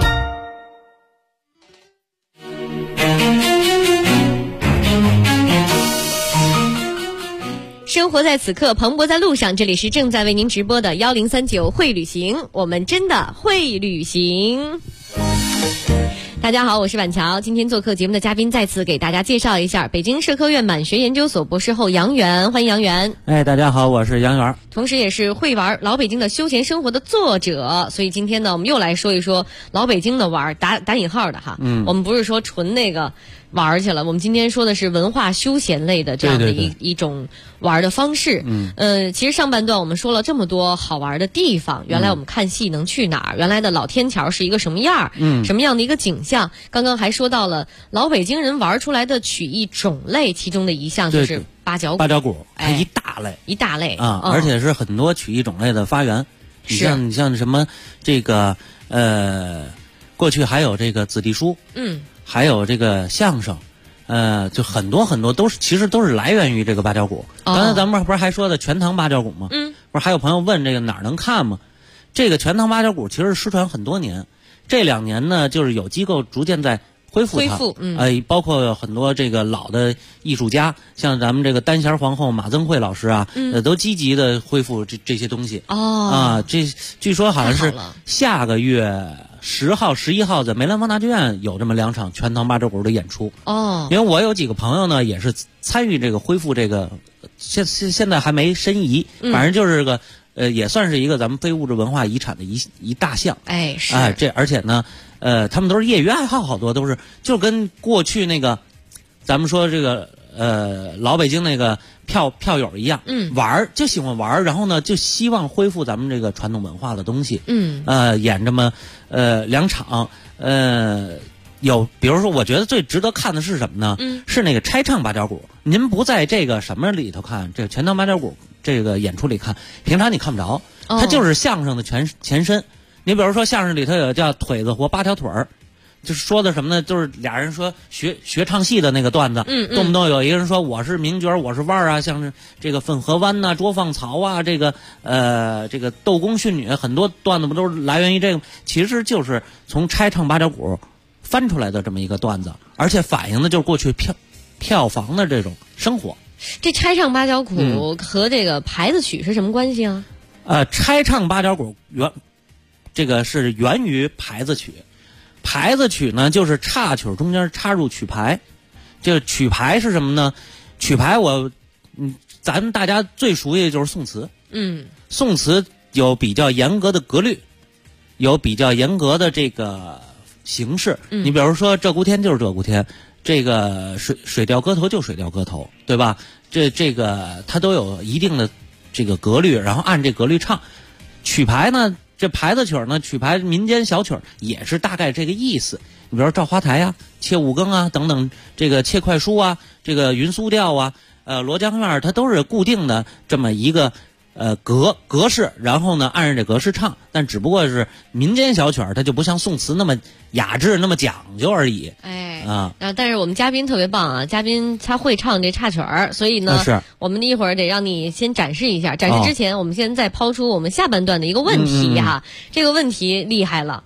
生活在此刻，蓬勃在路上。这里是正在为您直播的1039会旅行，我们真的会旅行。大家好，我是婉乔。今天做客节目的嘉宾再次给大家介绍一下北京社科院满学研究所博士后杨元，欢迎杨元。 大家好，我是杨元， 同时也是会玩老北京的休闲生活的作者。所以今天呢，我们又来说一说老北京的玩，打引号的哈。我们不是说纯那个玩去了，我们今天说的是文化休闲类的这样的一种玩的方式。其实上半段我们说了这么多好玩的地方，原来我们看戏能去哪儿，原来的老天桥是一个什么样，什么样的一个景象。刚刚还说到了老北京人玩出来的曲艺种类，其中的一项就是八角鼓。 八角鼓，它一大类啊，而且是很多曲艺种类的发源。你像什么这个过去还有这个子弟书，还有这个相声，就很多都是其实都是来源于这个八角鼓。刚才咱们不是还说的全唐八角鼓吗？不是还有朋友问这个哪儿能看吗？这个全唐八角鼓其实失传很多年，这2年呢，就是有机构逐渐在恢复它，包括很多这个老的艺术家，像咱们这个单弦皇后马增慧老师啊，都积极的恢复这些东西。这据说好像是下个月10号、11号在梅兰芳大剧院有这么2场全唐八角鼓的演出。因为我有几个朋友呢，也是参与这个恢复这个，现在还没申遗，反正就是个。也算是一个咱们非物质文化遗产的一大项。是而且呢，他们都是业余爱好，好多都是就跟过去那个，咱们说这个老北京那个票友一样，就喜欢玩，然后呢就希望恢复咱们这个传统文化的东西。演这么2场，比如说我觉得最值得看的是什么呢？是那个拆唱八角鼓。您不在这个什么里头看，这个全唐八角鼓这个演出里看，平常你看不着，它就是相声的前身。你比如说相声里头有叫腿子活8条腿儿，就是说的什么呢？就是俩人说学唱戏的那个段子，动不动有一个人说我是名角，我是腕儿啊，像是这个汾河湾呐、捉放曹啊，这个斗公训女，很多段子不都是来源于这个？其实就是从拆唱八角鼓翻出来的这么一个段子，而且反映的就是过去票房的这种生活。 这拆唱八角鼓和这个牌子曲是什么关系啊？ 拆唱八角鼓这个是源于牌子曲。牌子曲呢，就是插曲中间插入曲牌。这个曲牌是什么呢？曲牌咱们大家最熟悉的就是宋词。宋词有比较严格的格律，有比较严格的这个形式。你比如说鹧鸪天就是鹧鸪天，这个水调歌头就水调歌头，对吧？这个它都有一定的这个格律，然后按这格律唱。曲牌呢，这牌子曲呢，曲牌民间小曲也是大概这个意思。你比如说赵花台啊、切五更啊等等，这个切快书啊，这个云苏调啊、罗江院，它都是固定的这么一个格式，然后呢按着这格式唱，但只不过是民间小曲儿，它就不像宋词那么雅致、那么讲究而已。 但是我们嘉宾特别棒啊，嘉宾他会唱这插曲儿，所以呢，我们一会儿得让你先展示一下。展示之前，我们现在抛出我们下半段的一个问题哈，这个问题厉害了。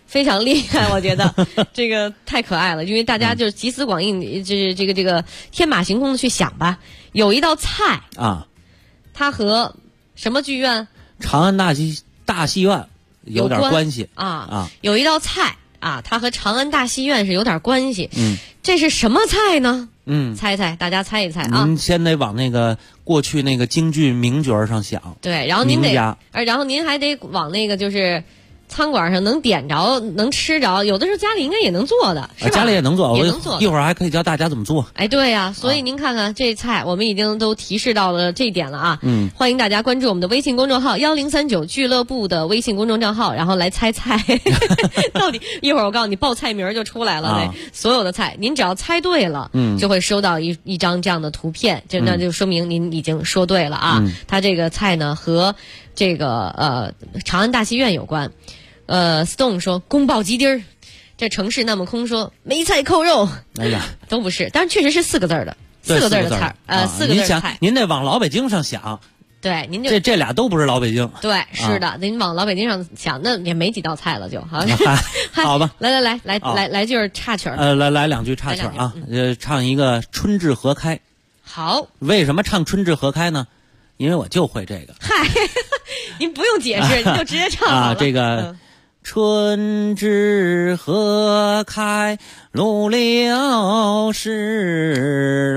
非常厉害，我觉得这个太可爱了，因为大家就集思广益，这个天马行空的去想吧。有一道菜啊， 它和什么剧院？ 长安大戏院有点关系啊。有一道菜啊，它和长安大戏院是有点关系。这是什么菜呢？猜猜，大家猜一猜啊！ 您先得往那个过去那个京剧名角上想。 对，然后您还得往那个就是餐馆上能点着、能吃着，有的时候家里应该也能做的，是吧？ 家里也能做， 也能做。 一会儿还可以教大家怎么做。 哎，对呀，所以您看看这菜，我们已经都提示到了这一点了啊。欢迎大家关注我们的微信公众号1039俱乐部的微信公众账号，然后来猜菜。到底一会儿我告诉你报菜名就出来了，所有的菜，您只要猜对了，就会收到一张这样的图片，那就说明您已经说对了啊。它这个菜呢和这个长安大戏院有关。Stone 说宫保鸡丁儿，这城市那么空说梅菜扣肉， 哎呀， 都不是，但是确实是4个字的，4个字的菜，4个字的菜。 您得往老北京上想， 对，您就这俩都不是老北京， 对，是的，您往老北京上想，那也没几道菜了，就好。 好吧， 来句插曲儿， 来两句插曲儿啊，唱一个春至河开。 好， 为什么唱春至河开呢？因为我就会这个。 嗨，您不用解释，您就直接唱好了。 这个。春至河开，路流时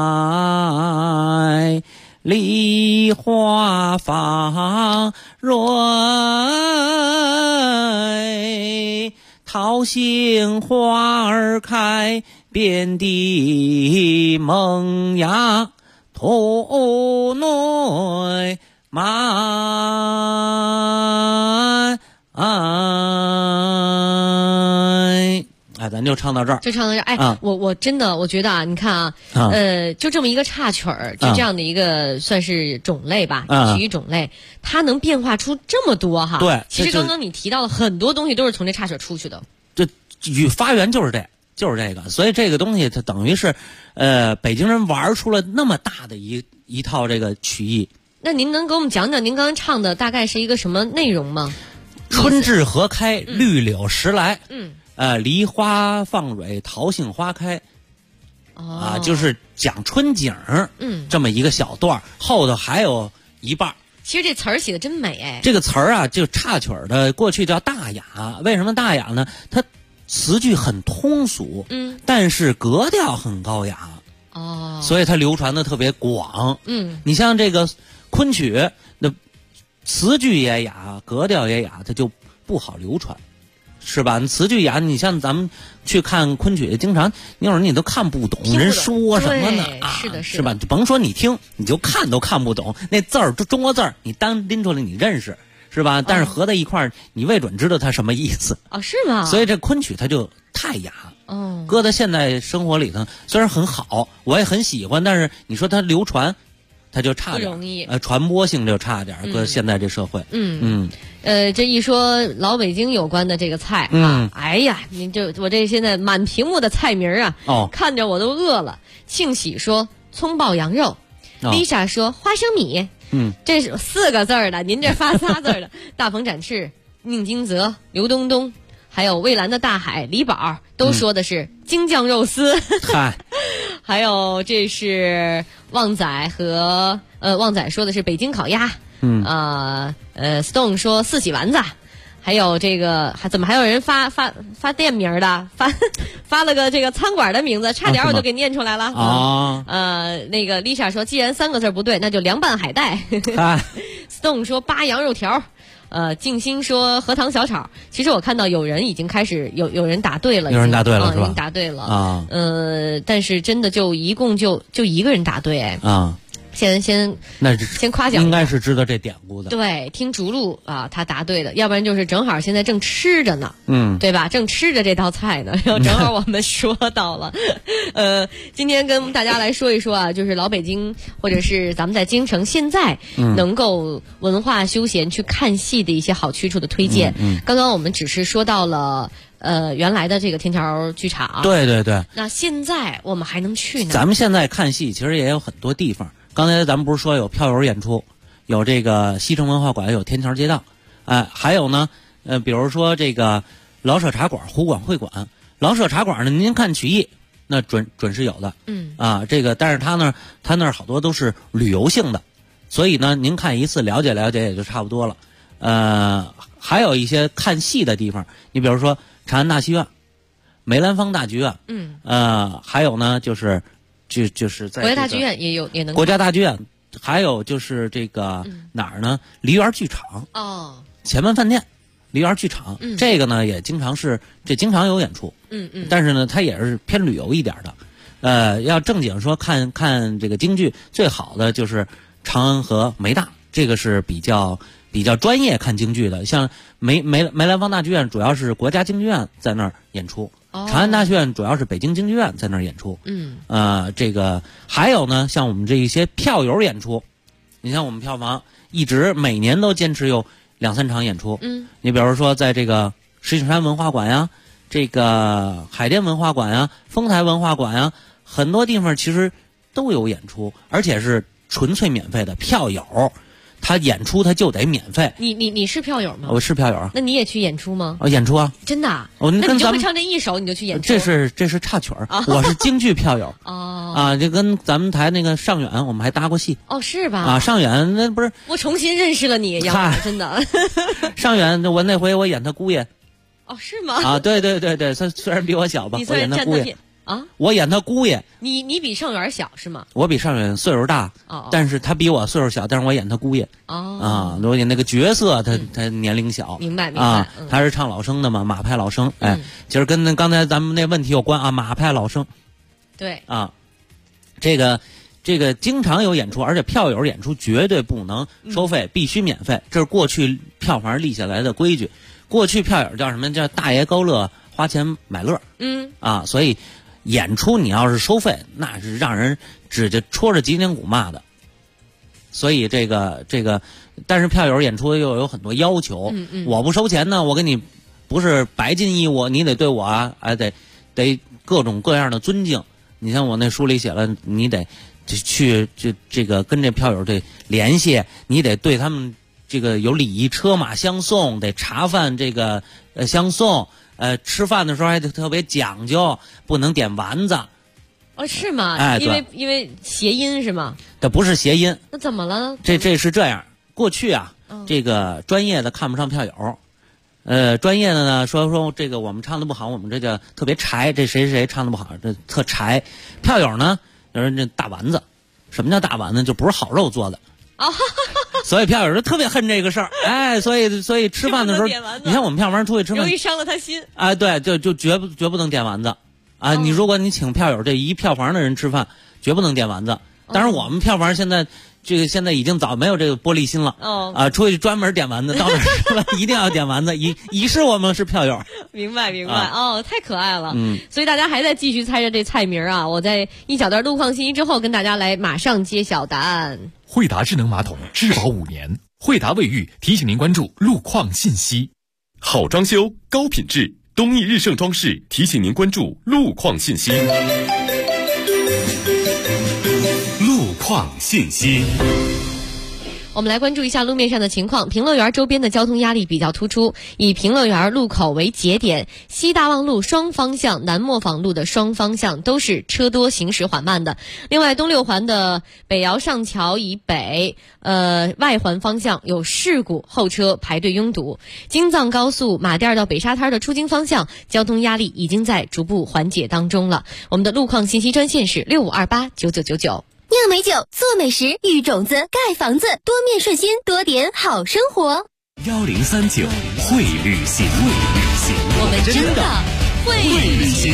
来，梨花放蕊，桃杏花儿开，遍地萌芽，土内满。咱就唱到这儿， 我真的我觉得啊，你看啊，就这么一个插曲儿，就这样的一个算是种类吧，曲艺种类，它能变化出这么多哈。 对， 其实刚刚你提到的很多东西都是从这插曲出去的。 这发源就是这个，所以这个东西它等于是，北京人玩出了那么大的一套这个曲艺。 那您能给我们讲讲您刚刚唱的大概是一个什么内容吗？ 春至河开，绿柳时来。梨花放蕊，桃杏花开。就是讲春景。这么一个小段，后头还有一半。 其实这词儿写的真美哎。 这个词儿啊，就插曲儿的，过去叫大雅。为什么大雅呢？它词句很通俗，但是格调很高雅。所以它流传的特别广。你像这个昆曲，那词句也雅，格调也雅，它就不好流传，是吧？词句雅，你像咱们去看昆曲，经常那会儿你都看不懂人说什么呢啊？是吧？就甭说你听，你就看都看不懂那字儿，中国字儿，你单拎出来你认识，是吧？但是合在一块儿，你未准知道它什么意思是吗？ 所以这昆曲它就太雅。搁在现代生活里头虽然很好，我也很喜欢，但是你说它流传，它就差点， 不容易， 传播性就差点，搁现在这社会。 这一说老北京有关的这个菜啊，哎呀，我这现在满屏幕的菜名啊，看着我都饿了。庆喜说葱爆羊肉，Lisa 说花生米，这是4个字的，您这发仨字的。大鹏展翅、宁金泽、刘东东，还有蔚蓝的大海、李宝都说的是京酱肉丝。还有这是旺仔和旺仔说的是北京烤鸭。Stone 说四喜丸子，还有这个怎么还有人发店名的，发了个这个餐馆的名字，差点我就给念出来了。那个 Lisa 说既然3个字不对，那就凉拌海带。Stone 说8羊肉条。静心说荷塘小炒。其实我看到有人已经开始有人答对了， 有人答对了是吧？ 已经答对了但是真的就一共就一个人答对哎。先夸奖， 应该是知道这典故的。 对，听竹露啊，他答对的，要不然就是正好现在正吃着呢，对吧？正吃着这道菜呢，然后正好我们说到了。今天跟大家来说一说啊，就是老北京或者是咱们在京城现在能够文化休闲去看戏的一些好去处的推荐。刚刚我们只是说到了原来的这个天桥剧场， 对对对。 那现在我们还能去哪？ 咱们现在看戏其实也有很多地方。刚才咱们不是说有票友演出，有这个西城文化馆，有天桥街道，还有呢，比如说这个老舍茶馆、湖广会馆。老舍茶馆呢，您看曲艺，那准是有的。这个，但是他那儿好多都是旅游性的，所以呢，您看一次了解了解也就差不多了。还有一些看戏的地方，你比如说长安大戏院、梅兰芳大剧院，还有呢就是在国家大剧院也能国家大剧院，还有就是这个哪儿呢？梨园剧场前门饭店。梨园剧场，这个呢也经常有演出，但是呢它也是偏旅游一点的，要正经说看这个京剧，最好的就是长安和梅大，这个是比较专业看京剧的。像梅兰芳大剧院主要是国家京剧院在那儿演出，长安大剧院主要是北京京剧院在那儿演出，这个还有呢，像我们这一些票友演出，你像我们票房一直每年都坚持有2-3场演出，你比如说在这个石景山文化馆呀，这个海淀文化馆呀，丰台文化馆呀，很多地方其实都有演出，而且是纯粹免费的。票友他演出他就得免费。 你是票友吗？ 我是票友啊。 那你也去演出吗？ 演出啊。 真的啊？ 那你就会唱这一首你就去演出？ 这是插曲儿，我是京剧票友。就跟咱们台那个尚远我们还搭过戏。 是吧？ 尚远那不是我重新认识了你，真的。 尚远我那回我演他姑爷。 是吗？ 对，他虽然比我小吧，我演他姑爷。我演他姑爷。 你比尚远小是吗？ 我比尚远岁数大，但是他比我岁数小，但是我演他姑爷。我演那个角色他年龄小。 明白。 他是唱老生的嘛，马派老生。其实跟刚才咱们那问题有关啊，马派老生。 对。 这个经常有演出，而且票友演出绝对不能收费，必须免费，这是过去票房立下来的规矩。过去票友叫什么？叫大爷高乐，花钱买乐。所以演出你要是收费，那是让人指着戳着脊梁骨骂的。所以这个，但是票友演出又有很多要求。我不收钱呢，我给你不是白尽义务，你得对我得各种各样的尊敬。你像我那书里写了，你得去这个跟这票友得联系，你得对他们这个有礼仪，车马相送，得茶饭这个相送，吃饭的时候还得特别讲究，不能点丸子。 是吗？因为谐音是吗？ 这不是谐音。 那怎么了？ 这是这样，过去啊，这个专业的看不上票友。专业的呢说这个我们唱的不好，我们这叫特别柴，这谁唱的不好，这特柴。票友呢，有人这大丸子，什么叫大丸子？就不是好肉做的。所以票友就特别恨这个事儿。所以吃饭的时候，你看我们票房出去吃饭， 容易伤了他心。 对，就绝不能点丸子。你如果你请票友这一票房的人吃饭，绝不能点丸子。当然我们票房现在已经早没有这个玻璃心了。出去专门点丸子，到那吃了一定要点丸子，以示我们是票友。 明白。太可爱了。所以大家还在继续猜着这菜名啊！我在一小段路况信息之后，跟大家来马上揭晓答案。 惠达智能马桶质保5年，惠达卫浴提醒您关注路况信息。好装修，高品质，东义日盛装饰提醒您关注路况信息。路况信息。 我们来关注一下路面上的情况。平乐园周边的交通压力比较突出，以平乐园路口为节点，西大望路双方向、南磨坊路的双方向都是车多行驶缓慢的。另外，东六环的北窑上桥以北外环方向有事故，后车排队拥堵。京藏高速马甸到北沙滩的出京方向交通压力已经在逐步缓解当中了。我们的路况信息专线是65289999。 酿美酒，做美食，育种子，盖房子，多面顺心，多点好生活。 1039会旅行， 我们真的会旅行。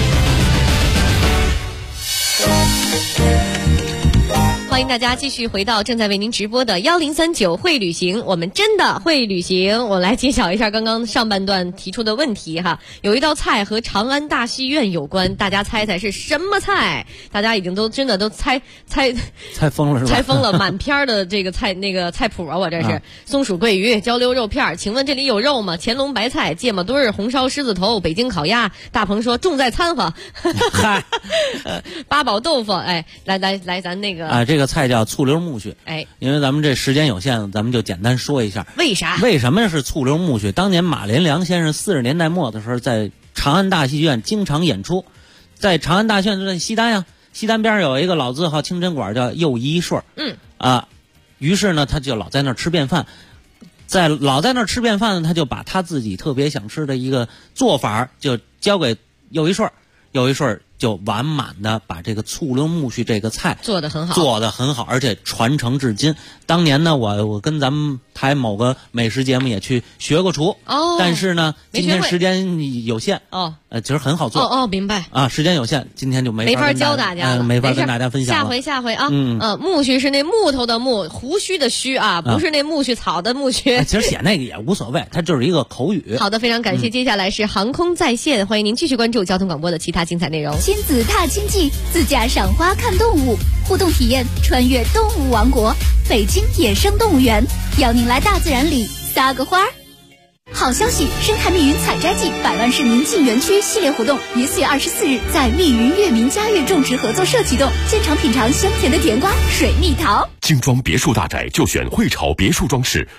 欢迎大家继续回到正在为您直播的1039会旅行，我们真的会旅行。我来揭晓一下刚刚上半段提出的问题哈。有一道菜和长安大戏院有关，大家猜猜是什么菜？大家已经真的猜疯了是吧？ 猜疯了，满篇的这个菜谱啊，我这是松鼠桂鱼、焦溜肉片。请问这里有肉吗？乾隆白菜、芥末墩儿、红烧狮子头、北京烤鸭。大鹏说重在掺和。八宝豆腐，来，咱那个这个个菜叫醋溜苜蓿。因为咱们这时间有限，咱们就简单说一下。 为啥？ 为什么是醋溜苜蓿？当年马连良先生40年代末的时候，在长安大戏院经常演出，在长安大戏院就在西单呀，西单边有一个老字号清真馆叫又一顺。于是呢，他就老在那儿吃便饭。在那儿吃便饭呢，他就把他自己特别想吃的一个做法就交给又一顺，又一顺就完满的把这个醋溜苜蓿这个菜做得很好， 而且传承至今。当年呢，我跟咱们台某个美食节目也去学过厨，但是呢，今天时间有限，其实很好做。 明白时间有限，今天就没法教大家了， 没法跟大家分享了。下回啊，苜蓿是那木头的木，胡须的须啊，不是那苜蓿草的苜蓿。 其实写那个也无所谓，它就是一个口语。 好的，非常感谢。接下来是航空在线，欢迎您继续关注交通广播的其他精彩内容。 亲子踏青记，自驾赏花看动物，互动体验穿越动物王国，北京野生动物园邀您来大自然里撒个花儿。好消息，深海密云采摘季100万市民进园区系列活动于4月24日在密云悦民家悦种植合作社启动，现场品尝香甜的甜瓜、水蜜桃。 精装别墅大宅就选汇潮别墅装饰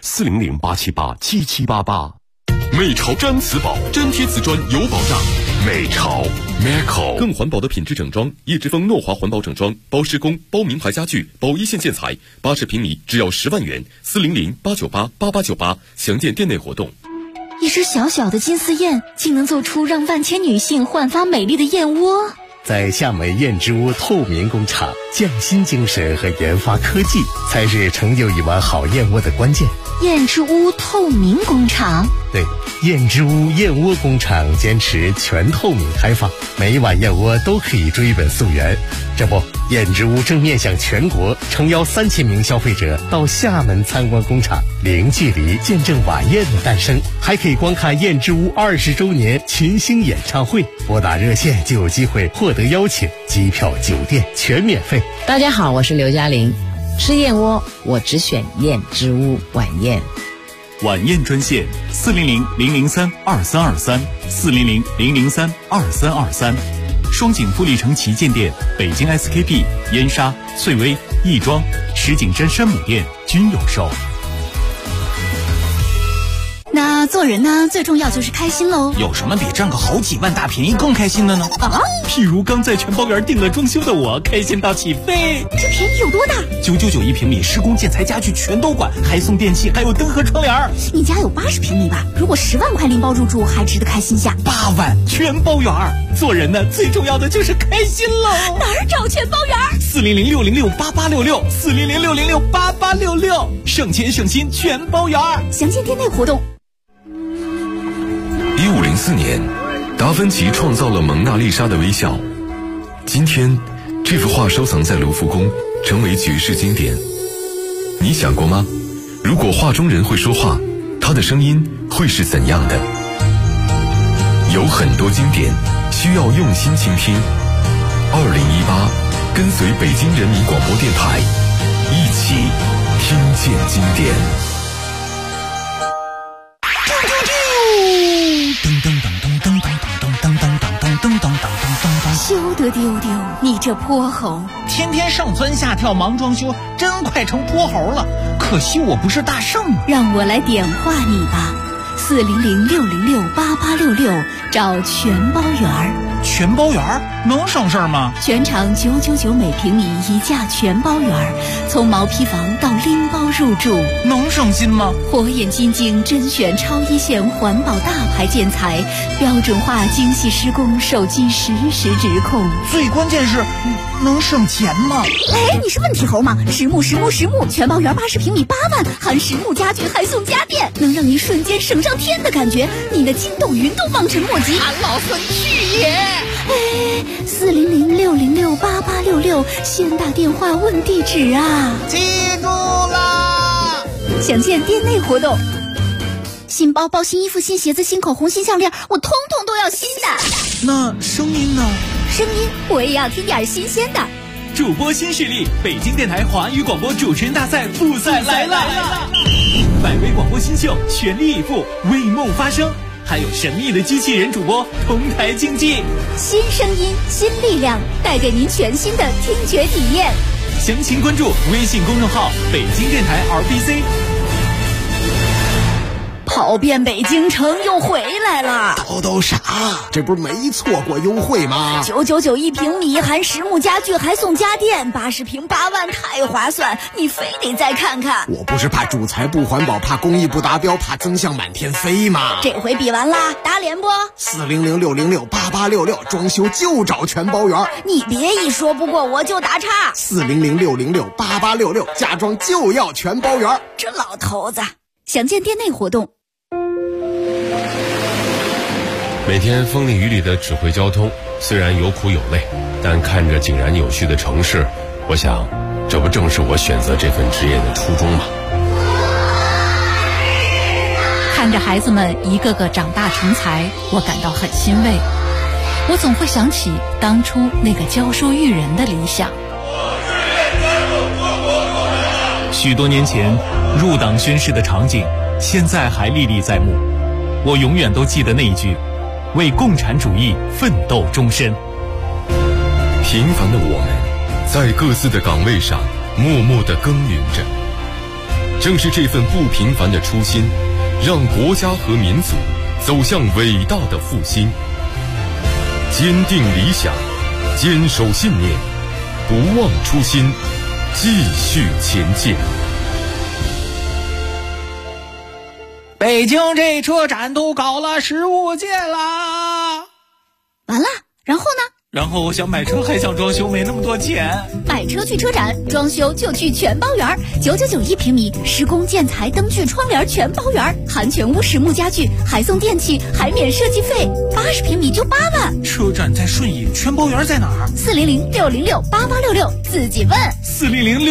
，400-878-7788。美潮毡瓷宝，粘贴瓷砖有保障。美潮 Meco 更环保的品质整装，叶之峰诺华环保整装，包施工、包名牌家具、包一线建材，80平米只要10万元，400-898-8898，详见店内活动。 一只小小的金丝燕，竟能做出让万千女性焕发美丽的燕窝。 在夏美燕之屋透明工厂，匠心精神和研发科技才是成就一碗好燕窝的关键。 燕之屋透明工厂， 对，燕之屋燕窝工厂坚持全透明开放，每一碗燕窝都可以追本溯源。这不，燕之屋正面向全国，诚邀3000名消费者到厦门参观工厂，零距离见证晚宴的诞生，还可以观看燕之屋20周年群星演唱会。拨打热线就有机会获得邀请，机票、酒店全免费。 大家好，我是刘嘉玲。吃燕窝，我只选燕之屋晚宴。 晚宴专线400-003-2323，400-003-2323。双井富力城旗舰店、北京 SKP、燕莎、翠微、亦庄、石景山山姆店均有售。 那做人呢，最重要就是开心喽。 有什么比赚个好几万大便宜更开心的呢？ 譬如刚在全包园订了装修的我，开心到起飞。 这便宜有多大 ？999平米，施工建材家具全都管，还送电器，还有灯和窗帘。 你家有80平米吧？如果10万块拎包入住，还值得开心下。 8万全包园。 做人呢，最重要的就是开心喽。 哪儿找全包园 ？400-606-8866，400-606-8866，省钱省心全包园。 详见店内活动。 1504年，达芬奇创造了蒙娜丽莎的微笑。今天，这幅画收藏在卢浮宫，成为举世经典。你想过吗？如果画中人会说话，他的声音会是怎样的？有很多经典需要用心倾听。2018，跟随北京人民广播电台，一起听见经典。 休得丢丢，你这泼猴！ 天天上蹿下跳忙装修，真快成泼猴了。可惜我不是大圣啊。 让我来点化你吧，400-606-8866，找全包园。 全包园能省事儿吗？ 全场999每平米一价全包园，从毛坯房到拎包入住， 能省心吗？ 火眼金睛甄选超一线环保大牌建材，标准化精细施工，手机实时直控。 最关键是能省钱吗？ 哎，你是问题猴吗？实木全包园80平米8万，含实木家具还送家电，能让你瞬间省上天的感觉，你的惊动云都望尘莫及。 俺老孙去也！ 哎，400-606-8866，先打电话问地址啊！ 记住啦！ 详见店内活动。新包包、新衣服、新鞋子、新口红、新项链，我通通都要新的。 那声音呢？ 声音我也要听点新鲜的。 主播新势力，北京电台华语广播主持人大赛复赛来了！100位广播新秀全力以赴，为梦发声。还有神秘的机器人主播同台竞技， 新声音新力量，带给您全新的听觉体验。 详情关注微信公众号北京电台 RBC。 跑遍北京城又回来了， 都啥？这不是没错过优惠吗 ？999一平米，含实木家具还送家电，80平8万，太划算！你非得再看看。 我不是怕主材不环保，怕工艺不达标，怕增项满天飞吗？ 这回比完啦，打脸不？400-606-8866，装修就找全包圆。你别一说不过我就打岔。 400-606-8866，家装就要全包圆。 这老头子，详见店内活动。 每天风里雨里的指挥交通，虽然有苦有累，但看着井然有序的城市，我想这不正是我选择这份职业的初衷吗？ 看着孩子们一个个长大成才，我感到很欣慰。我总会想起当初那个教书育人的理想。 许多年前入党宣誓的场景，现在还历历在目。我永远都记得那一句：为共产主义奋斗终身。 平凡的我们，在各自的岗位上默默地耕耘着。正是这份不平凡的初心，让国家和民族走向伟大的复兴。坚定理想，坚守信念，不忘初心，继续前进。 北京这车展都搞了15届啦！ 完了，然后呢？ 然后我想买车，还想装修，没那么多钱。 买车去车展，装修就去全包圆，999一平米，施工建材、灯具、窗帘全包圆，含全屋实木家具，还送电器，还免设计费，80平米就8万。 车展在顺义，全包圆在哪儿？ 400-606-8866，自己问。 400-6